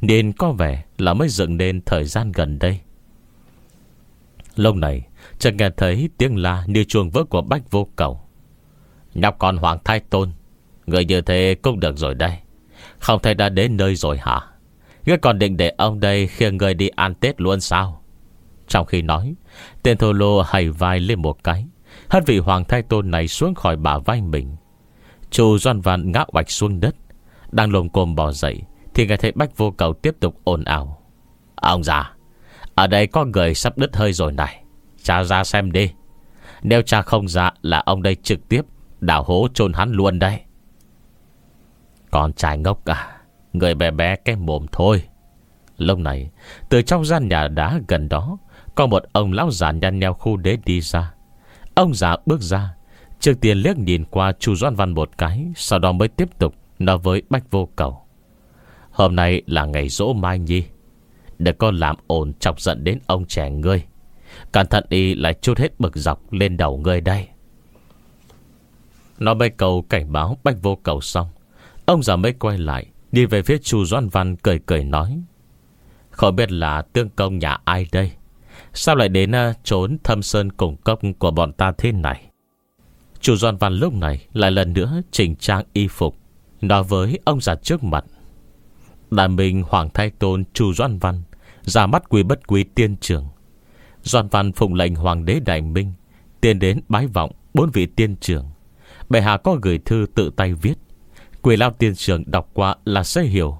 nên có vẻ là mới dựng nên thời gian gần đây. Lúc này chợt nghe thấy tiếng la như chuông vỡ của Bách Vô Cầu. Nhóc con Hoàng Thái Tôn, người như thế cũng được rồi đây. Không thấy đã đến nơi rồi hả? Ngươi còn định để ông đây khiêng người đi ăn Tết luôn sao? Trong khi nói, tên thô lô hầy vai lên một cái, hất vị Hoàng Thái Tôn này xuống khỏi bả vai mình. Chu Doan Văn ngã oạch xuống đất. Đang lồm cồm bò dậy thì nghe thấy Bách Vô Cầu tiếp tục ồn ào. Ông già, ở đây có người sắp đứt hơi rồi này. Cha ra xem đi. Nếu cha không ra là ông đây trực tiếp đào hố chôn hắn luôn đây. Con trai ngốc à, người bé bé cái mồm thôi. Lúc này từ trong gian nhà đá gần đó có một ông lão già nhăn nheo khu đế đi ra. Ông già bước ra, trước tiên liếc nhìn qua Chu Doan Văn một cái, sau đó mới tiếp tục nói với Bách Vô Cầu. Hôm nay là ngày giỗ Mai Nhi, đừng có làm ồn chọc giận đến ông trẻ ngươi. Cẩn thận y lại chút hết bực dọc lên đầu ngươi đây. Nói mấy câu cảnh báo Bách Vô Cầu xong, ông già mới quay lại đi về phía Chu Doan Văn, cười cười nói. Không biết là tương công nhà ai đây? Sao lại đến uh, trốn thâm sơn cùng cốc của bọn ta thế này? Chu Doan Văn lúc này lại lần nữa chỉnh trang y phục, nói với ông già trước mặt. Đại minh Hoàng Thái Tôn Chu Doan Văn, ra mắt quý bất quý tiên trưởng. Doan Văn phụng lệnh Hoàng đế Đại Minh tiến đến bái vọng bốn vị tiên trưởng. Bệ hạ có gửi thư tự tay viết, Quỷ Lao tiên trưởng đọc qua là sẽ hiểu.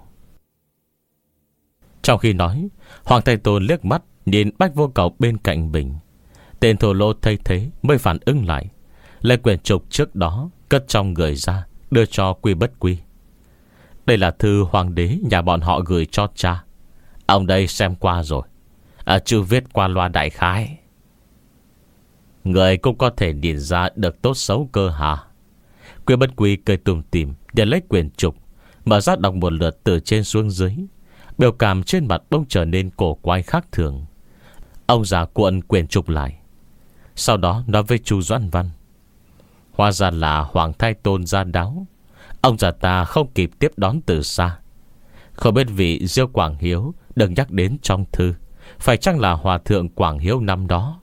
Trong khi nói, Hoàng Thái Tôn liếc mắt nhìn Bách Vô Cầu bên cạnh mình. Tên thổ lô thấy thế mới phản ứng lại, lấy quyển trục trước đó cất trong người ra, đưa cho Quy Bất Quy. Đây là thư hoàng đế nhà bọn họ gửi cho cha. Ông đây xem qua rồi, à, chưa viết qua loa đại khái. Người cũng có thể nhìn ra được tốt xấu cơ hả? Quy Bất Quy cười tủm tỉm để lấy quyển trục, mở ra đọc một lượt từ trên xuống dưới. Biểu cảm trên mặt bỗng trở nên cổ quái khác thường. Ông già cuộn quyển trục lại, sau đó nói với Chu Doan Văn. Hóa ra là Hoàng Thái Tôn ra đáo. Ông già ta không kịp tiếp đón từ xa. Không biết vị Diêu Quảng Hiếu được nhắc đến trong thư phải chăng là Hòa thượng Quảng Hiếu năm đó?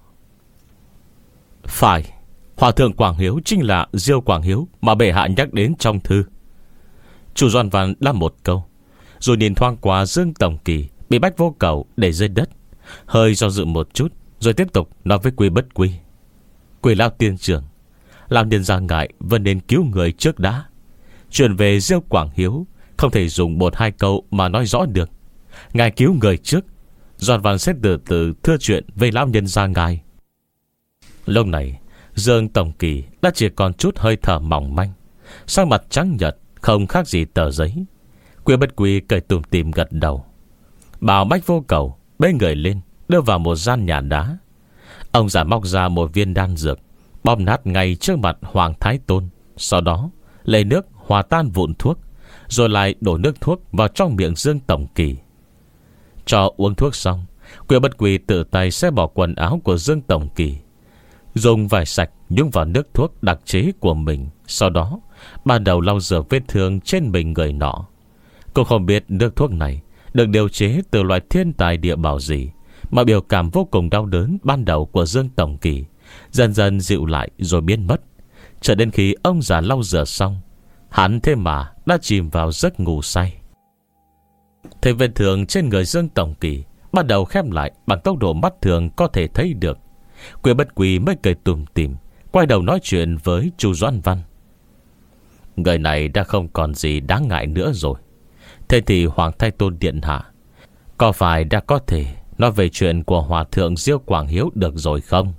Phải, Hòa thượng Quảng Hiếu chính là Diêu Quảng Hiếu mà bệ hạ nhắc đến trong thư. Chu Doan Văn đáp một câu, rồi nhìn thoáng qua Dương Tổng Kỳ bị Bách Vô Cầu để dưới đất, hơi do dự một chút, rồi tiếp tục nói với Quy Bất Quy. Quỷ Lao tiên trưởng, làm nhân ra ngại vẫn nên cứu người trước đã. Chuyện về Diêu Quảng Hiếu không thể dùng một hai câu mà nói rõ được. Ngài cứu người trước, Doan Văn sẽ từ từ thưa chuyện về lão nhân gia ngài. Lúc này Dương Tổng Kỳ đã chỉ còn chút hơi thở mỏng manh, sắc mặt trắng nhợt không khác gì tờ giấy. Quy Bất Quy cười tủm tỉm gật đầu, bảo Bách Vô Cầu bế người lên đưa vào một gian nhà đá. Ông già móc ra một viên đan dược, bóp nát ngay trước mặt Hoàng Thái Tôn, sau đó lấy nước hòa tan vụn thuốc, rồi lại đổ nước thuốc vào trong miệng Dương Tổng Kỳ. Cho uống thuốc xong, Quy Bất Quy tự tay xé bỏ quần áo của Dương Tổng Kỳ, dùng vải sạch nhúng vào nước thuốc đặc chế của mình. Sau đó ban đầu lau rửa vết thương trên mình người nọ. Cô không biết nước thuốc này được điều chế từ loại thiên tài địa bảo gì, mà biểu cảm vô cùng đau đớn ban đầu của Dương Tổng Kỳ dần dần dịu lại rồi biến mất. Cho đến khi ông già lau rửa xong, hắn thế mà đã chìm vào giấc ngủ say. Thấy vết thương trên người Dương Tổng Kỳ bắt đầu khép lại bằng tốc độ mắt thường có thể thấy được, Quy Bất Quy mới cười tủm tỉm quay đầu nói chuyện với Chu Doan Văn. Người này đã không còn gì đáng ngại nữa rồi. Thế thì Hoàng Thái Tôn điện hạ có phải đã có thể nói về chuyện của Hòa thượng Diêu Quảng Hiếu được rồi không?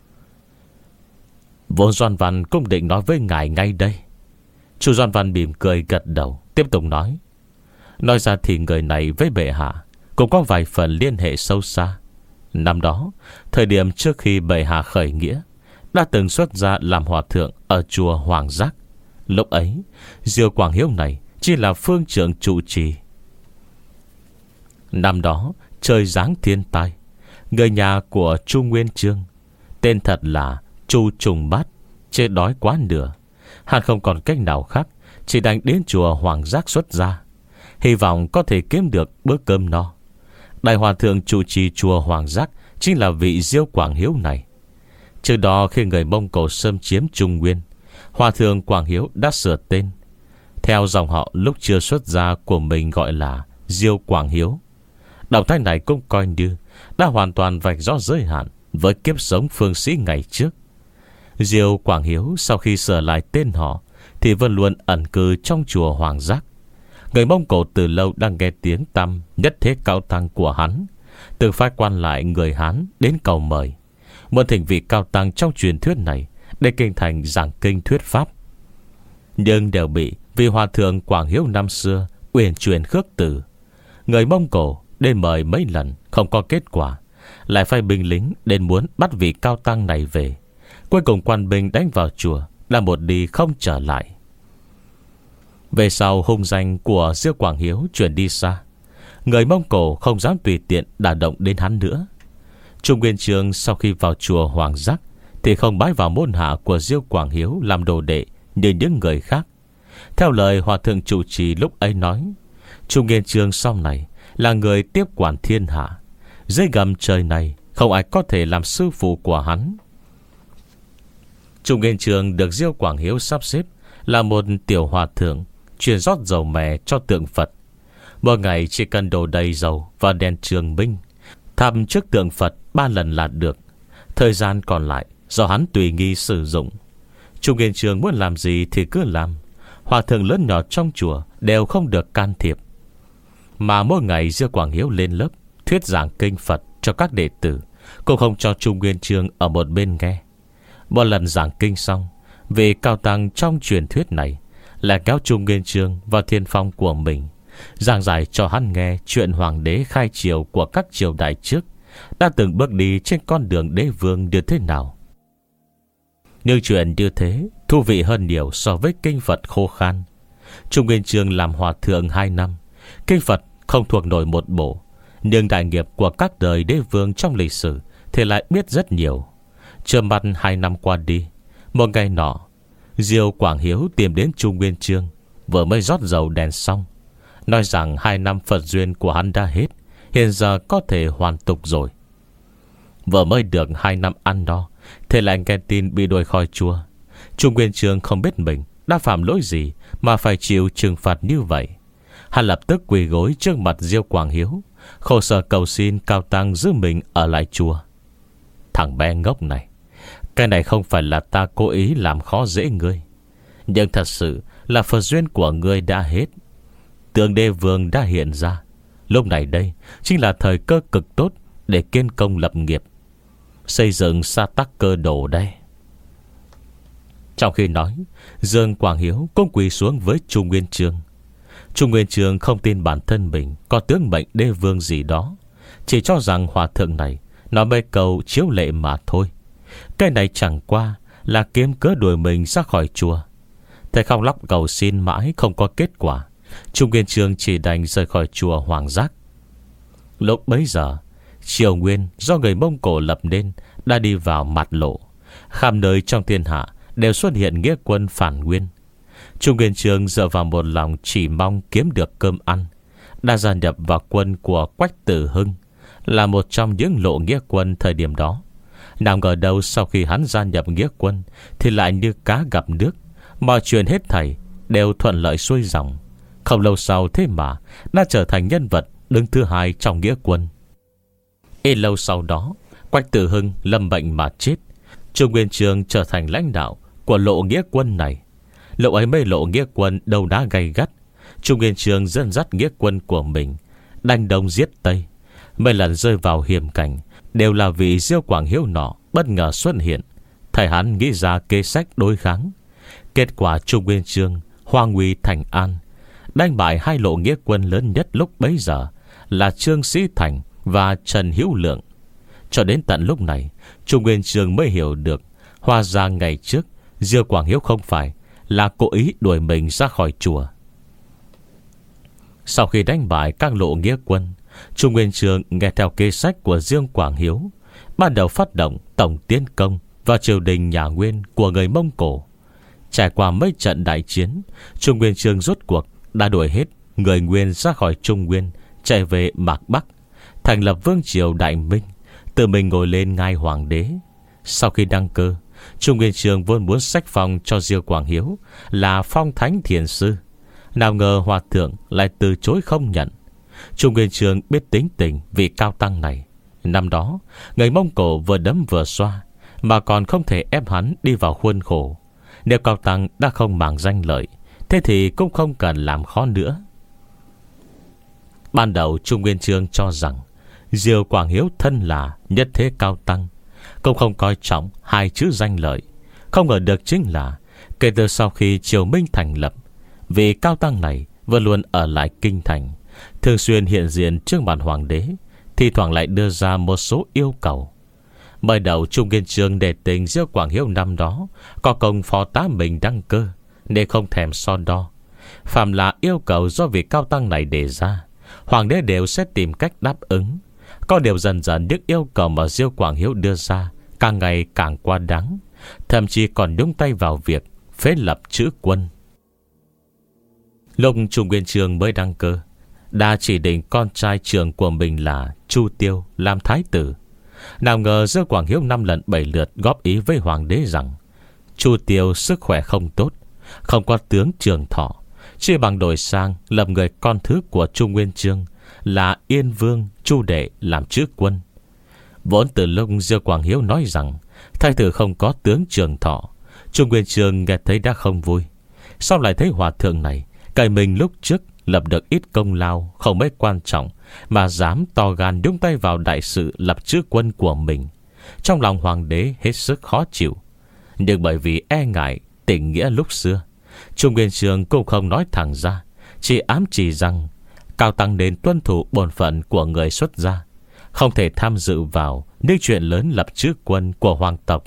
Vốn Doan Văn cũng định nói với ngài ngay đây. Chu Doan Văn mỉm cười gật đầu, tiếp tục nói. Nói ra thì người này với bệ hạ cũng có vài phần liên hệ sâu xa. Năm đó, thời điểm trước khi bệ hạ khởi nghĩa, đã từng xuất ra làm hòa thượng ở chùa Hoàng Giác. Lúc ấy, Diêu Quảng Hiếu này chỉ là phương trưởng trụ trì. Năm đó, trời giáng thiên tai, người nhà của Chu Nguyên Chương, tên thật là Chu Trùng Bát, chết đói quá nửa. Hắn không còn cách nào khác, chỉ đành đến chùa Hoàng Giác xuất ra. hy vọng có thể kiếm được bữa cơm no. Đại hòa thượng chủ trì chùa Hoàng Giác chính là vị Diêu Quảng Hiếu này. Trước đó khi người Mông Cổ xâm chiếm Trung Nguyên, Hòa thượng Quảng Hiếu đã sửa tên theo dòng họ lúc chưa xuất gia của mình, gọi là Diêu Quảng Hiếu. Động tác này cũng coi như đã hoàn toàn vạch rõ giới hạn với kiếp sống phương sĩ ngày trước. Diêu Quảng Hiếu sau khi sửa lại tên họ thì vẫn luôn ẩn cư trong chùa Hoàng Giác. Người Mông Cổ từ lâu đang nghe tiếng tăm nhất thế cao tăng của hắn, từng phái quan lại người Hán đến cầu mời, muốn thỉnh vị cao tăng trong truyền thuyết này để kinh thành giảng kinh thuyết pháp, nhưng đều bị vì Hòa thượng Quảng Hiếu năm xưa uyển chuyển khước từ. Người Mông Cổ đến mời mấy lần không có kết quả, lại phải binh lính đến muốn bắt vị cao tăng này về. Cuối cùng quan binh đánh vào chùa, là một đi không trở lại. Về sau hung danh của Diêu Quảng Hiếu chuyển đi xa, người Mông Cổ không dám tùy tiện đả động đến hắn nữa. Trung Nguyên Chương sau khi vào chùa Hoàng Giác thì không bái vào môn hạ của Diêu Quảng Hiếu làm đồ đệ như những người khác. Theo lời Hòa thượng chủ trì lúc ấy nói, Trung Nguyên Chương sau này là người tiếp quản thiên hạ. Dưới gầm trời này không ai có thể làm sư phụ của hắn. Trung Nguyên Chương được Diêu Quảng Hiếu sắp xếp là một tiểu hòa thượng chuyên rót dầu mè cho tượng Phật. Mỗi ngày chỉ cần đổ đầy dầu và đèn trường minh, thăm trước tượng Phật ba lần là được. Thời gian còn lại do hắn tùy nghi sử dụng. Trung Nguyên Chương muốn làm gì thì cứ làm. Hòa thượng lớn nhỏ trong chùa đều không được can thiệp. Mà mỗi ngày Diêu Quảng Hiếu lên lớp thuyết giảng kinh Phật cho các đệ tử, cũng không cho Trung Nguyên Chương ở một bên nghe. Một lần giảng kinh xong, vì cao tăng trong truyền thuyết này lại kéo Trung Nguyên Chương vào thiên phong của mình, giảng giải cho hắn nghe chuyện hoàng đế khai triều của các triều đại trước đã từng bước đi trên con đường đế vương như thế nào. Nhưng chuyện như thế thú vị hơn nhiều so với kinh Phật khô khan. Trung Nguyên Chương làm hòa thượng hai năm, kinh Phật không thuộc nổi một bộ, nhưng đại nghiệp của các đời đế vương trong lịch sử thì lại biết rất nhiều. Chờ mặt hai năm qua đi, một ngày nọ, Diêu Quảng Hiếu tìm đến Trung Nguyên Chương, vừa mới rót dầu đèn xong, nói rằng hai năm Phật duyên của hắn đã hết, hiện giờ có thể hoàn tục rồi. Vừa mới được hai năm ăn no thì lại nghe tin bị đuổi khỏi chùa. Trung Nguyên Chương không biết mình đã phạm lỗi gì mà phải chịu trừng phạt như vậy. Hắn lập tức quỳ gối trước mặt Diêu Quảng Hiếu, khổ sở cầu xin cao tăng giữ mình ở lại chùa. Thằng bé ngốc này, cái này không phải là ta cố ý làm khó dễ ngươi, nhưng thật sự là Phật duyên của ngươi đã hết. Tượng đế vương đã hiện ra, lúc này đây chính là thời cơ cực tốt để kiên công lập nghiệp, xây dựng sa tắc cơ đồ đây. Trong khi nói, Dương Quảng Hiếu cũng quỳ xuống với Trung Nguyên Chương. Trung Nguyên Chương không tin bản thân mình có tướng mệnh đế vương gì đó, chỉ cho rằng hòa thượng này nói mấy câu chiếu lệ mà thôi. Cái này chẳng qua là kiếm cớ đuổi mình ra khỏi chùa. Thầy không lóc cầu xin mãi không có kết quả, Trung Nguyên Chương chỉ đành rời khỏi chùa Hoàng Giác. Lúc bấy giờ, triều Nguyên do người Mông Cổ lập nên đã đi vào mặt lộ. Khắp nơi trong thiên hạ đều xuất hiện nghĩa quân phản Nguyên. Trung Nguyên Chương dựa vào một lòng chỉ mong kiếm được cơm ăn, đã gia nhập vào quân của Quách Tử Hưng, là một trong những lộ nghĩa quân thời điểm đó. Nào ngờ đâu sau khi hắn gia nhập nghĩa quân thì lại như cá gặp nước, mọi chuyện hết thảy đều thuận lợi xuôi dòng. Không lâu sau thế mà đã trở thành nhân vật đứng thứ hai trong nghĩa quân. Ít lâu sau đó, Quách Tử Hưng lâm bệnh mà chết. Trung Nguyên Chương trở thành lãnh đạo của lộ nghĩa quân này. Lộ ấy mấy lộ nghĩa quân đầu đá gay gắt, Trung Nguyên Chương dẫn dắt nghĩa quân của mình đánh đông giết tây. Mấy lần rơi vào hiểm cảnh đều là vì Diêu Quảng Hiếu nọ bất ngờ xuất hiện, thầy hắn nghĩ ra kế sách đối kháng. Kết quả Trung Nguyên Chương hoang nguy thành an, đánh bại hai lộ nghĩa quân lớn nhất lúc bấy giờ là Trương Sĩ Thành và Trần Hữu Lượng. Cho đến tận lúc này, Trung Nguyên Chương mới hiểu được, hóa ra ngày trước Diêu Quảng Hiếu không phải là cố ý đuổi mình ra khỏi chùa. Sau khi đánh bại các lộ nghĩa quân, Trung Nguyên Chương nghe theo kế sách của Diêu Quảng Hiếu, ban đầu phát động tổng tiến công vào triều đình nhà Nguyên của người Mông Cổ. Trải qua mấy trận đại chiến, Trung Nguyên Chương rốt cuộc đã đuổi hết người Nguyên ra khỏi Trung Nguyên, chạy về Mạc Bắc, thành lập vương triều Đại Minh, tự mình ngồi lên ngai hoàng đế. Sau khi đăng cơ, Trung Nguyên Chương vốn muốn sách phong cho Diêu Quảng Hiếu là phong thánh thiền sư. Nào ngờ hòa thượng lại từ chối không nhận. Trung Nguyên Chương biết tính tình vị cao tăng này. Năm đó, người Mông Cổ vừa đấm vừa xoa, mà còn không thể ép hắn đi vào khuôn khổ. Nếu cao tăng đã không màng danh lợi, thế thì cũng không cần làm khó nữa. Ban đầu Trung Nguyên Chương cho rằng Diêu Quảng Hiếu thân là nhất thế cao tăng, cũng không coi trọng hai chữ danh lợi. Không ngờ được chính là kể từ sau khi Triều Minh thành lập, vị cao tăng này vẫn luôn ở lại kinh thành, thường xuyên hiện diện trước mặt hoàng đế, thì thoảng lại đưa ra một số yêu cầu. Mới đầu Trung Nguyên Chương để tình Diêu Quảng Hiếu năm đó có công phó tá mình đăng cơ, nên không thèm so đo. Phạm là yêu cầu do vị cao tăng này đề ra, hoàng đế đều sẽ tìm cách đáp ứng. Có điều dần dần những yêu cầu mà Diêu Quảng Hiếu đưa ra càng ngày càng quá đáng, thậm chí còn nhúng tay vào việc phế lập chữ quân. Lúc Trung Nguyên Chương mới đăng cơ, đã chỉ định con trai trưởng của mình là Chu Tiêu làm thái tử. Nào ngờ Diêu Quảng Hiếu năm lần bảy lượt góp ý với hoàng đế rằng Chu Tiêu sức khỏe không tốt, không có tướng trường thọ, chỉ bằng đổi sang lập người con thứ của Trung Nguyên Chương là Yên Vương Chu Đệ làm chữ quân. Vốn từ lúc Diêu Quảng Hiếu nói rằng thái tử không có tướng trường thọ, Trung Nguyên Chương nghe thấy đã không vui. Sau lại thấy hòa thượng này cậy mình lúc trước lập được ít công lao không mấy quan trọng, mà dám to gan nhúng tay vào đại sự lập chữ quân của mình. Trong lòng hoàng đế hết sức khó chịu. Nhưng bởi vì e ngại tình nghĩa lúc xưa, Trung Nguyên Chương cũng không nói thẳng ra, chỉ ám chỉ rằng cao tăng nên tuân thủ bổn phận của người xuất gia, không thể tham dự vào những chuyện lớn lập chữ quân của hoàng tộc.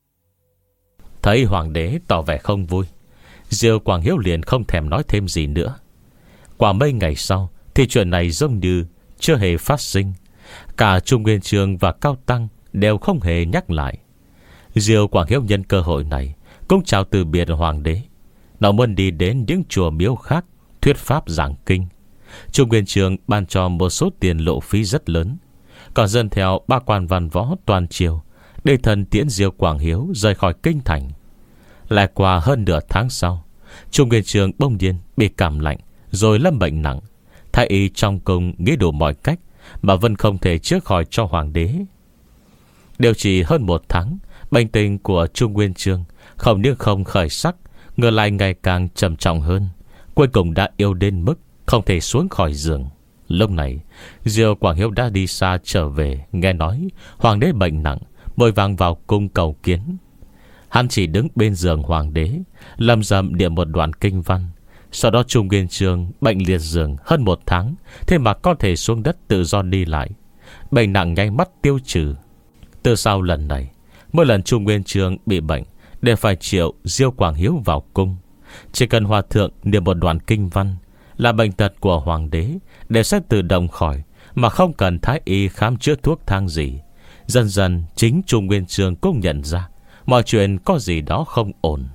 Thấy hoàng đế tỏ vẻ không vui, Diêu Quảng Hiếu liền không thèm nói thêm gì nữa. Qua mấy ngày sau thì chuyện này giống như chưa hề phát sinh. Cả Trung Nguyên Chương và cao tăng đều không hề nhắc lại. Diêu Quảng Hiếu nhân cơ hội này cũng chào từ biệt hoàng đế. Nó muốn đi đến những chùa miếu khác thuyết pháp giảng kinh. Trung Nguyên Chương ban cho một số tiền lộ phí rất lớn, còn dân theo ba quan văn võ toàn triều để thần tiễn Diêu Quảng Hiếu rời khỏi kinh thành. Lại qua hơn nửa tháng sau, Trung Nguyên Chương bỗng nhiên bị cảm lạnh rồi lâm bệnh nặng. Thái y trong cung nghĩ đủ mọi cách mà vẫn không thể chữa khỏi cho hoàng đế. Điều chỉ hơn một tháng, bệnh tình của Trung Nguyên Chương không những không khởi sắc, ngược lại ngày càng trầm trọng hơn. Cuối cùng đã yếu đến mức không thể xuống khỏi giường. Lúc này Diêu Quảng Hiếu đã đi xa trở về, nghe nói hoàng đế bệnh nặng, vội vàng vào cung cầu kiến. Hắn chỉ đứng bên giường hoàng đế, lầm rầm niệm một đoạn kinh văn. Sau đó Trung Nguyên Chương bệnh liệt giường hơn một tháng, thế mà có thể xuống đất tự do đi lại. Bệnh nặng nháy mắt tiêu trừ. Từ sau lần này, mỗi lần Trung Nguyên Chương bị bệnh đều phải triệu Diêu Quảng Hiếu vào cung. Chỉ cần hòa thượng niệm một đoạn kinh văn là bệnh tật của hoàng đế đều sẽ tự động khỏi, mà không cần thái y khám chữa thuốc thang gì. Dần dần chính Trung Nguyên Chương cũng nhận ra mọi chuyện có gì đó không ổn.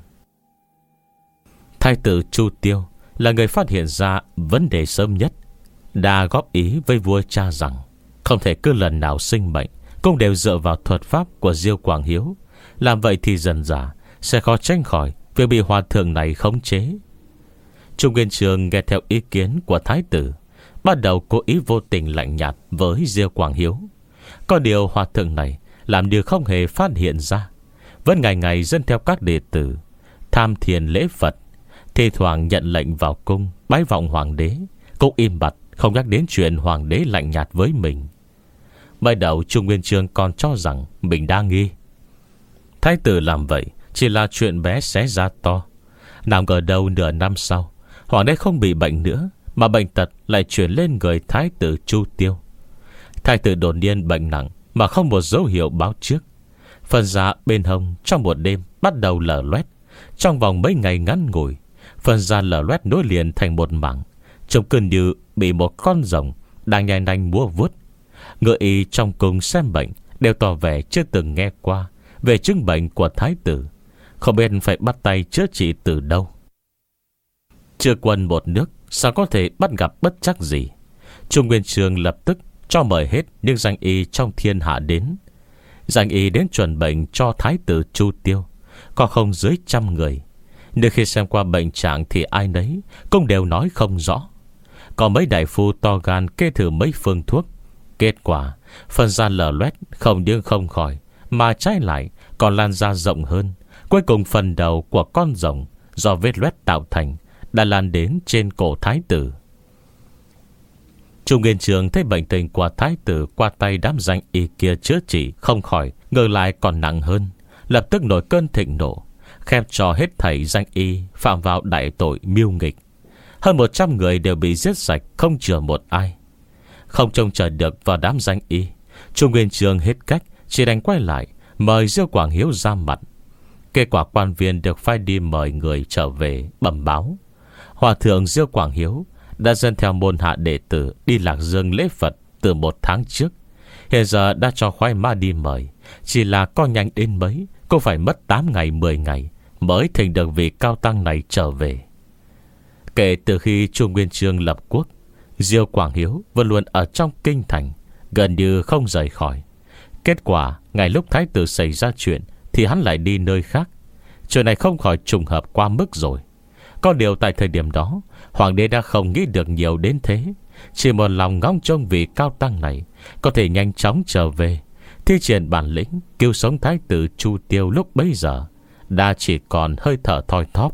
Thái tử Chu Tiêu là người phát hiện ra vấn đề sớm nhất, đã góp ý với vua cha rằng không thể cứ lần nào sinh bệnh cũng đều dựa vào thuật pháp của Diêu Quảng Hiếu. Làm vậy thì dần dà sẽ khó tránh khỏi việc bị hòa thượng này khống chế. Trung Nguyên Chương nghe theo ý kiến của thái tử, bắt đầu cố ý vô tình lạnh nhạt với Diêu Quảng Hiếu. Có điều hòa thượng này làm điều không hề phát hiện ra, vẫn ngày ngày dân theo các đệ tử tham thiền lễ Phật, thi thoảng nhận lệnh vào cung bái vọng hoàng đế, cũng im bặt không nhắc đến chuyện hoàng đế lạnh nhạt với mình. Mới đầu Trung Nguyên Chương còn cho rằng mình đang nghi thái tử làm vậy chỉ là chuyện bé xé ra to. Nào ngờ đâu nửa năm sau, hoàng đế không bị bệnh nữa, mà bệnh tật lại chuyển lên người thái tử Chu Tiêu. Thái tử đột nhiên bệnh nặng mà không một dấu hiệu báo trước. Phần da bên hông trong một đêm bắt đầu lở loét. Trong vòng mấy ngày ngắn ngủi, phần da lở loét nối liền thành một mảng, trông cứ như bị một con rồng đang nhai nanh múa vuốt. Ngựa y trong cung xem bệnh đều tỏ vẻ chưa từng nghe qua về chứng bệnh của thái tử, không biết phải bắt tay chữa trị từ đâu. Chữa quân một nước sao có thể bắt gặp bất trắc gì. Trung Nguyên Chương lập tức cho mời hết những danh y trong thiên hạ đến. Danh y đến chuẩn bệnh cho thái tử Chu Tiêu có không dưới trăm người. Nhưng khi xem qua bệnh trạng thì ai nấy cũng đều nói không rõ. Có mấy đại phu to gan kê thử mấy phương thuốc. Kết quả phần da lở loét không những không khỏi, mà trái lại còn lan ra rộng hơn. Cuối cùng phần đầu của con rồng do vết loét tạo thành đã lan đến trên cổ thái tử. Trung Nguyên Chương thấy bệnh tình của thái tử qua tay đám danh y kia chữa trị không khỏi, ngược lại còn nặng hơn, lập tức nổi cơn thịnh nộ, khép cho hết thảy danh y phạm vào đại tội mưu nghịch. Hơn một trăm người đều bị giết sạch, không chừa một ai. Không trông chờ được vào đám danh y, Trung Nguyên Chương hết cách chỉ đành quay lại mời Diêu Quảng Hiếu ra mặt. Kết quả quan viên được phái đi mời người trở về bẩm báo, Hòa thượng Diêu Quảng Hiếu đã dẫn theo môn hạ đệ tử đi Lạc Dương lễ Phật từ một tháng trước. Hiện giờ đã cho khoái mã đi mời, chỉ là có nhanh đến mấy cũng phải mất tám ngày mười ngày mới thỉnh được vị cao tăng này trở về. Kể từ khi Trung Nguyên Chương lập quốc, Diêu Quảng Hiếu vẫn luôn ở trong kinh thành, gần như không rời khỏi. Kết quả ngày lúc thái tử xảy ra chuyện thì hắn lại đi nơi khác. Chuyện này không khỏi trùng hợp qua mức rồi. Có điều tại thời điểm đó, hoàng đế đã không nghĩ được nhiều đến thế, chỉ một lòng ngóng trông vị cao tăng này có thể nhanh chóng trở về, thi triển bản lĩnh cứu sống thái tử Chu Tiêu. Lúc bấy giờ đã chỉ còn hơi thở thoi thóp.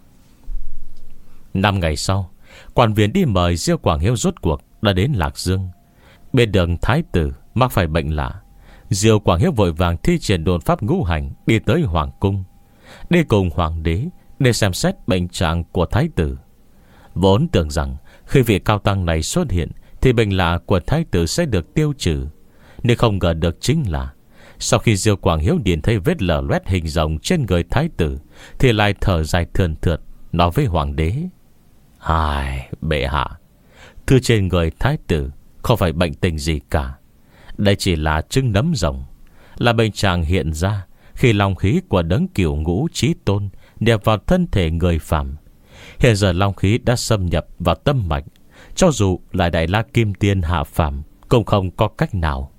Năm ngày sau, quan viên đi mời Diêu Quảng Hiếu rốt cuộc đã đến Lạc Dương. Bên đường thái tử mắc phải bệnh lạ, Diêu Quảng Hiếu vội vàng thi triển đồn pháp ngũ hành đi tới hoàng cung, đi cùng hoàng đế để xem xét bệnh trạng của thái tử. Vốn tưởng rằng khi vị cao tăng này xuất hiện thì bệnh lạ của thái tử sẽ được tiêu trừ, nhưng không ngờ được chính là sau khi Diêu Quảng Hiếu nhìn thấy vết lở loét hình rồng trên người thái tử thì lại thở dài thườn thượt nói với hoàng đế: "Ai, bệ hạ, thứ trên người thái tử không phải bệnh tình gì cả. Đây chỉ là trứng nấm rồng, là bệnh trạng hiện ra khi long khí của đấng Cửu Ngũ Chí Tôn nhập vào thân thể người phàm. Hiện giờ long khí đã xâm nhập vào tâm mạch, cho dù là Đại La Kim Tiên hạ phàm cũng không có cách nào."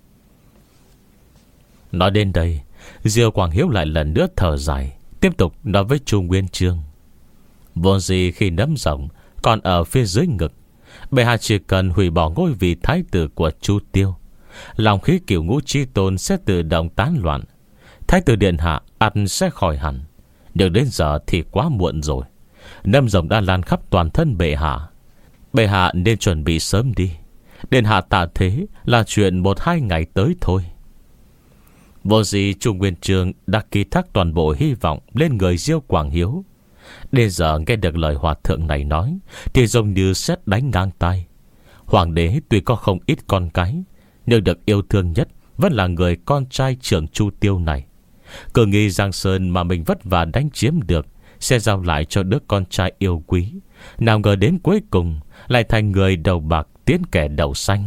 Nói đến đây, Diêu Quảng Hiếu lại lần nữa thở dài, tiếp tục nói với Trung Nguyên Chương: "Vốn gì khi nấm rồng còn ở phía dưới ngực, bệ hạ chỉ cần hủy bỏ ngôi vị thái tử của Chu Tiêu, lòng khí Cửu Ngũ Chí Tôn sẽ tự động tán loạn, thái tử điện hạ ắt sẽ khỏi hẳn. Nhưng đến giờ thì quá muộn rồi. Nấm rồng đã lan khắp toàn thân bệ hạ. Bệ hạ nên chuẩn bị sớm đi. Điện hạ tạ thế là chuyện một hai ngày tới thôi." Vô gì Trung Nguyên Chương đã ký thác toàn bộ hy vọng lên người Diêu Quảng Hiếu. Đến giờ nghe được lời hòa thượng này nói thì giống như sét đánh ngang tai. Hoàng đế tuy có không ít con cái, nhưng được yêu thương nhất vẫn là người con trai trưởng Chu Tiêu này. Cứ nghĩ Giang Sơn mà mình vất vả đánh chiếm được sẽ giao lại cho đứa con trai yêu quý, nào ngờ đến cuối cùng lại thành người đầu bạc tiến kẻ đầu xanh.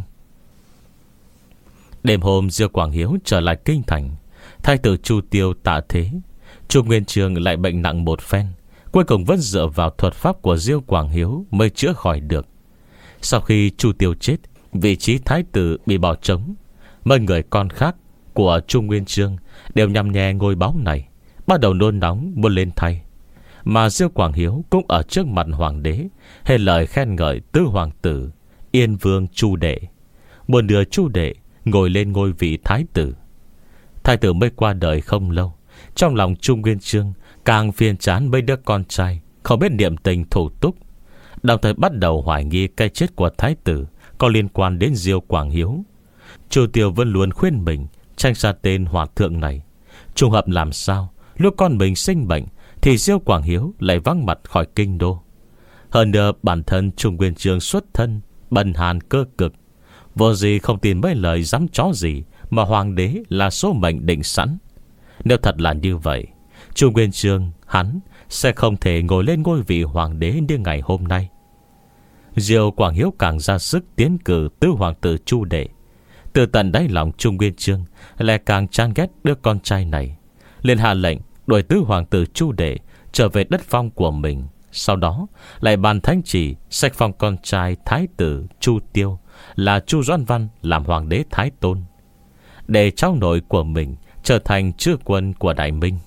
Đêm hôm Diêu Quảng Hiếu trở lại kinh thành, thái tử Chu Tiêu tạ thế. Trung Nguyên Chương lại bệnh nặng một phen, cuối cùng vẫn dựa vào thuật pháp của Diêu Quảng Hiếu mới chữa khỏi được. Sau khi Chu Tiêu chết, vị trí thái tử bị bỏ trống. Mấy người con khác của Trung Nguyên Chương đều nhằm nhè ngôi báu này, bắt đầu nôn nóng muốn lên thay. Mà Diêu Quảng Hiếu cũng ở trước mặt hoàng đế hết lời khen ngợi tứ hoàng tử Yên Vương Chu Đệ, muốn đưa Chu Đệ ngồi lên ngôi vị thái tử. Thái tử mới qua đời không lâu, trong lòng Trung Nguyên Chương càng phiền chán mấy đứa con trai không biết niệm tình thủ túc, đồng thời bắt đầu hoài nghi cái chết của thái tử có liên quan đến Diêu Quảng Hiếu. Chu Tiêu vẫn luôn khuyên mình tranh xa tên hòa thượng này. Trùng hợp làm sao lúc con mình sinh bệnh thì Diêu Quảng Hiếu lại vắng mặt khỏi kinh đô. Hơn nữa bản thân Trung Nguyên Chương xuất thân bần hàn cơ cực, vô gì không tin mấy lời dám chó gì mà hoàng đế là số mệnh định sẵn. Nếu thật là như vậy, Trung Nguyên Chương hắn sẽ không thể ngồi lên ngôi vị hoàng đế như ngày hôm nay. Diêu Quảng Hiếu càng ra sức tiến cử tứ hoàng tử Chu Đệ. Từ tận đáy lòng Trung Nguyên Chương lại càng chán ghét đứa con trai này, liền hạ lệnh đuổi tứ hoàng tử Chu Đệ trở về đất phong của mình, Sau đó lại bàn thánh chỉ sách phong con trai thái tử Chu Tiêu là Chu Doãn Văn làm hoàng đế Thái Tôn, để cháu nội của mình trở thành chư quân của Đại Minh.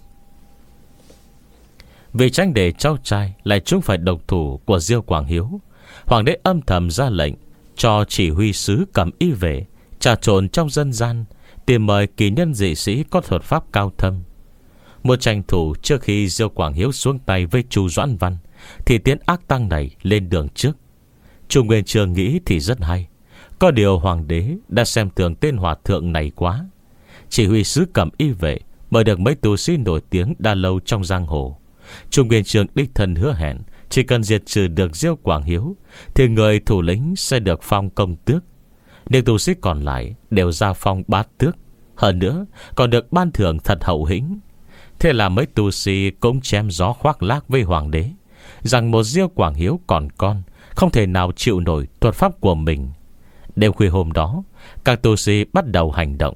Vì tránh để cháu trai lại trúng phải độc thủ của Diêu Quảng Hiếu, hoàng đế âm thầm ra lệnh cho chỉ huy sứ cầm y về trà trộn trong dân gian, tìm mời kỳ nhân dị sĩ có thuật pháp cao thâm. Một tranh thủ trước khi Diêu Quảng Hiếu xuống tay với Chu Doãn Văn, thì tiến ác tăng này lên đường trước. Chu Nguyên Chương nghĩ thì rất hay, có điều hoàng đế đã xem thường tên hòa thượng này quá. Chỉ huy sứ cầm y vệ mời được mấy tu sĩ nổi tiếng đã lâu trong giang hồ. Chu Nguyên Chương đích thân hứa hẹn chỉ cần diệt trừ được Diêu Quảng Hiếu thì người thủ lĩnh sẽ được phong công tước, những tu sĩ còn lại đều ra phong bát tước, hơn nữa còn được ban thưởng thật hậu hĩnh. Thế là mấy tu sĩ cũng chém gió khoác lác với hoàng đế rằng một Diêu Quảng Hiếu còn con, không thể nào chịu nổi thuật pháp của mình. Đêm khuya hôm đó, các tu sĩ bắt đầu hành động.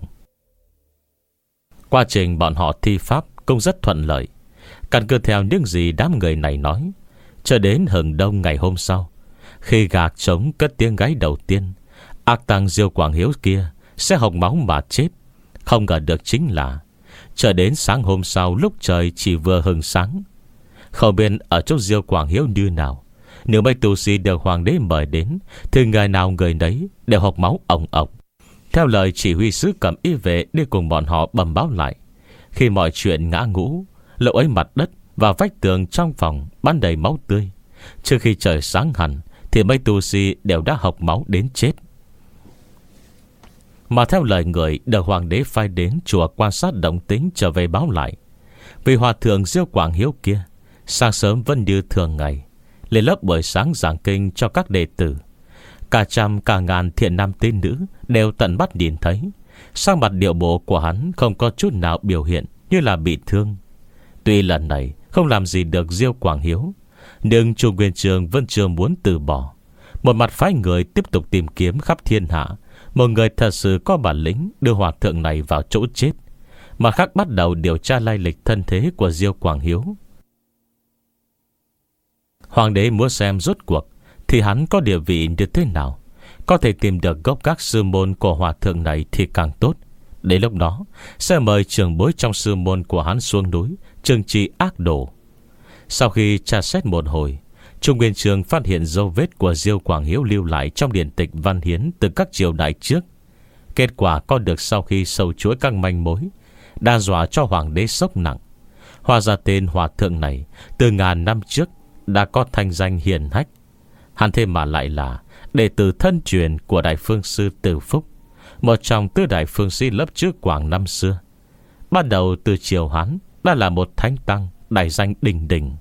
Quá trình bọn họ thi pháp cũng rất thuận lợi, căn cứ theo những gì đám người này nói. Cho đến hừng đông ngày hôm sau, khi gạc trống cất tiếng gáy đầu tiên, ác tăng Diêu Quảng Hiếu kia sẽ hộc máu mà chết. Không ngờ được chính là chờ đến sáng hôm sau, lúc trời chỉ vừa hừng sáng, không biết ở chỗ Diêu Quảng Hiếu như nào, nếu mấy tu sĩ được hoàng đế mời đến thì người nào người nấy đều hộc máu ồng ồng. Theo lời chỉ huy sứ cầm y vệ đi cùng bọn họ bẩm báo lại, khi mọi chuyện ngã ngũ, lúc ấy mặt đất và vách tường trong phòng bắn đầy máu tươi. Trước khi trời sáng hẳn thì mấy tu sĩ đều đã hộc máu đến chết. Mà theo lời người được hoàng đế phái đến chùa quan sát động tĩnh trở về báo lại, vì hòa thượng Diêu Quảng Hiếu kia sáng sớm vẫn như thường ngày lên lớp buổi sáng giảng kinh cho các đệ tử. Cả trăm cả ngàn thiện nam tín nữ đều tận mắt nhìn thấy, sang mặt điệu bộ của hắn không có chút nào biểu hiện như là bị thương. Tuy lần này không làm gì được Diêu Quảng Hiếu, nhưng Chu Nguyên Chương vẫn chưa muốn từ bỏ. Một mặt phái người tiếp tục tìm kiếm khắp thiên hạ một người thật sự có bản lĩnh đưa hòa thượng này vào chỗ chết, mà khác bắt đầu điều tra lai lịch thân thế của Diêu Quảng Hiếu. Hoàng đế muốn xem rốt cuộc thì hắn có địa vị như thế nào, có thể tìm được gốc gác sư môn của hòa thượng này thì càng tốt. Đến lúc đó sẽ mời trưởng bối trong sư môn của hắn xuống núi trừng trị ác đồ. Sau khi tra xét một hồi, Trung Nguyên Chương phát hiện dấu vết của Diêu Quảng Hiếu lưu lại trong điển tịch văn hiến từ các triều đại trước. Kết quả có được sau khi sâu chuỗi các manh mối, đe dọa cho hoàng đế sốc nặng. Hóa ra tên hòa thượng này từ ngàn năm trước đã có thanh danh hiển hách. Hắn thêm mà lại là đệ tử thân truyền của Đại Phương Sư Từ Phúc, một trong tứ đại phương sĩ lớp trước Quảng năm xưa. Bắt đầu từ triều Hán đã là một thánh tăng đại danh đình đình.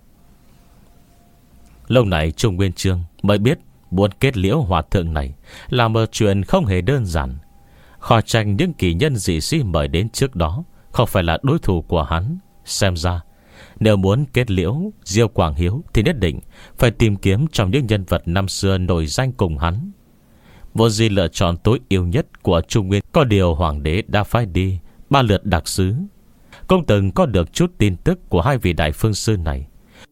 Lâu này Trung Nguyên Chương mới biết muốn kết liễu hòa thượng này là một chuyện không hề đơn giản. Khó tránh những kỳ nhân dị sĩ mời đến trước đó không phải là đối thủ của hắn. Xem ra nếu muốn kết liễu Diêu Quảng Hiếu thì nhất định phải tìm kiếm trong những nhân vật năm xưa nổi danh cùng hắn. Vô gì lựa chọn tối ưu nhất của Trung Nguyên. Có điều hoàng đế đã phái đi ba lượt đặc sứ, cũng từng có được chút tin tức của hai vị đại phương sư này.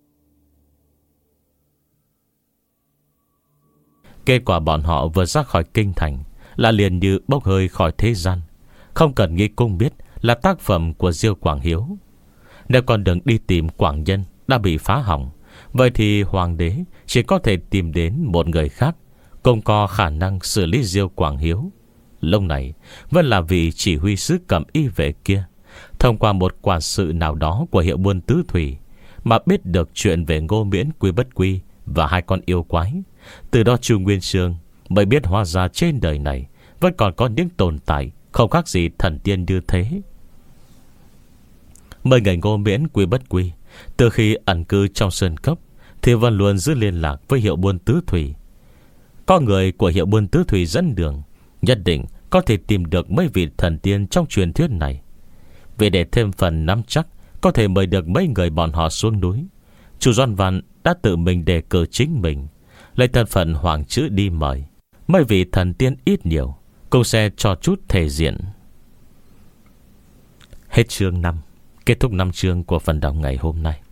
Kết quả bọn họ vừa ra khỏi kinh thành là liền như bốc hơi khỏi thế gian, không cần nghĩ cũng biết là tác phẩm của Diêu Quảng Hiếu. Nếu con đường đi tìm Quảng Nhân đã bị phá hỏng, vậy thì hoàng đế chỉ có thể tìm đến một người khác cũng có khả năng xử lý Diêu Quảng Hiếu. Lúc này vẫn là vị chỉ huy sứ cầm y vệ kia, thông qua một quản sự nào đó của hiệu buôn tứ thủy, mà biết được chuyện về Ngô Miễn, Quy Bất Quy và hai con yêu quái. Từ đó Chu Nguyên Chương mới biết hóa ra trên đời này vẫn còn có những tồn tại không khác gì thần tiên như thế. Mười người Ngô Miễn, Quy Bất Quy từ khi ẩn cư trong sơn cốc thì vẫn luôn giữ liên lạc với hiệu buôn tứ thủy. Có người của hiệu buôn tứ thủy dẫn đường, nhất định có thể tìm được mấy vị thần tiên trong truyền thuyết này. Vì để thêm phần nắm chắc có thể mời được mấy người bọn họ xuống núi, Chu Doãn Văn đã tự mình đề cử chính mình lấy thân phận hoàng chữ đi mời. Mấy vị thần tiên ít nhiều cũng sẽ cho chút thể diện. Hết chương năm. Kết thúc năm chương của phần đọc ngày hôm nay.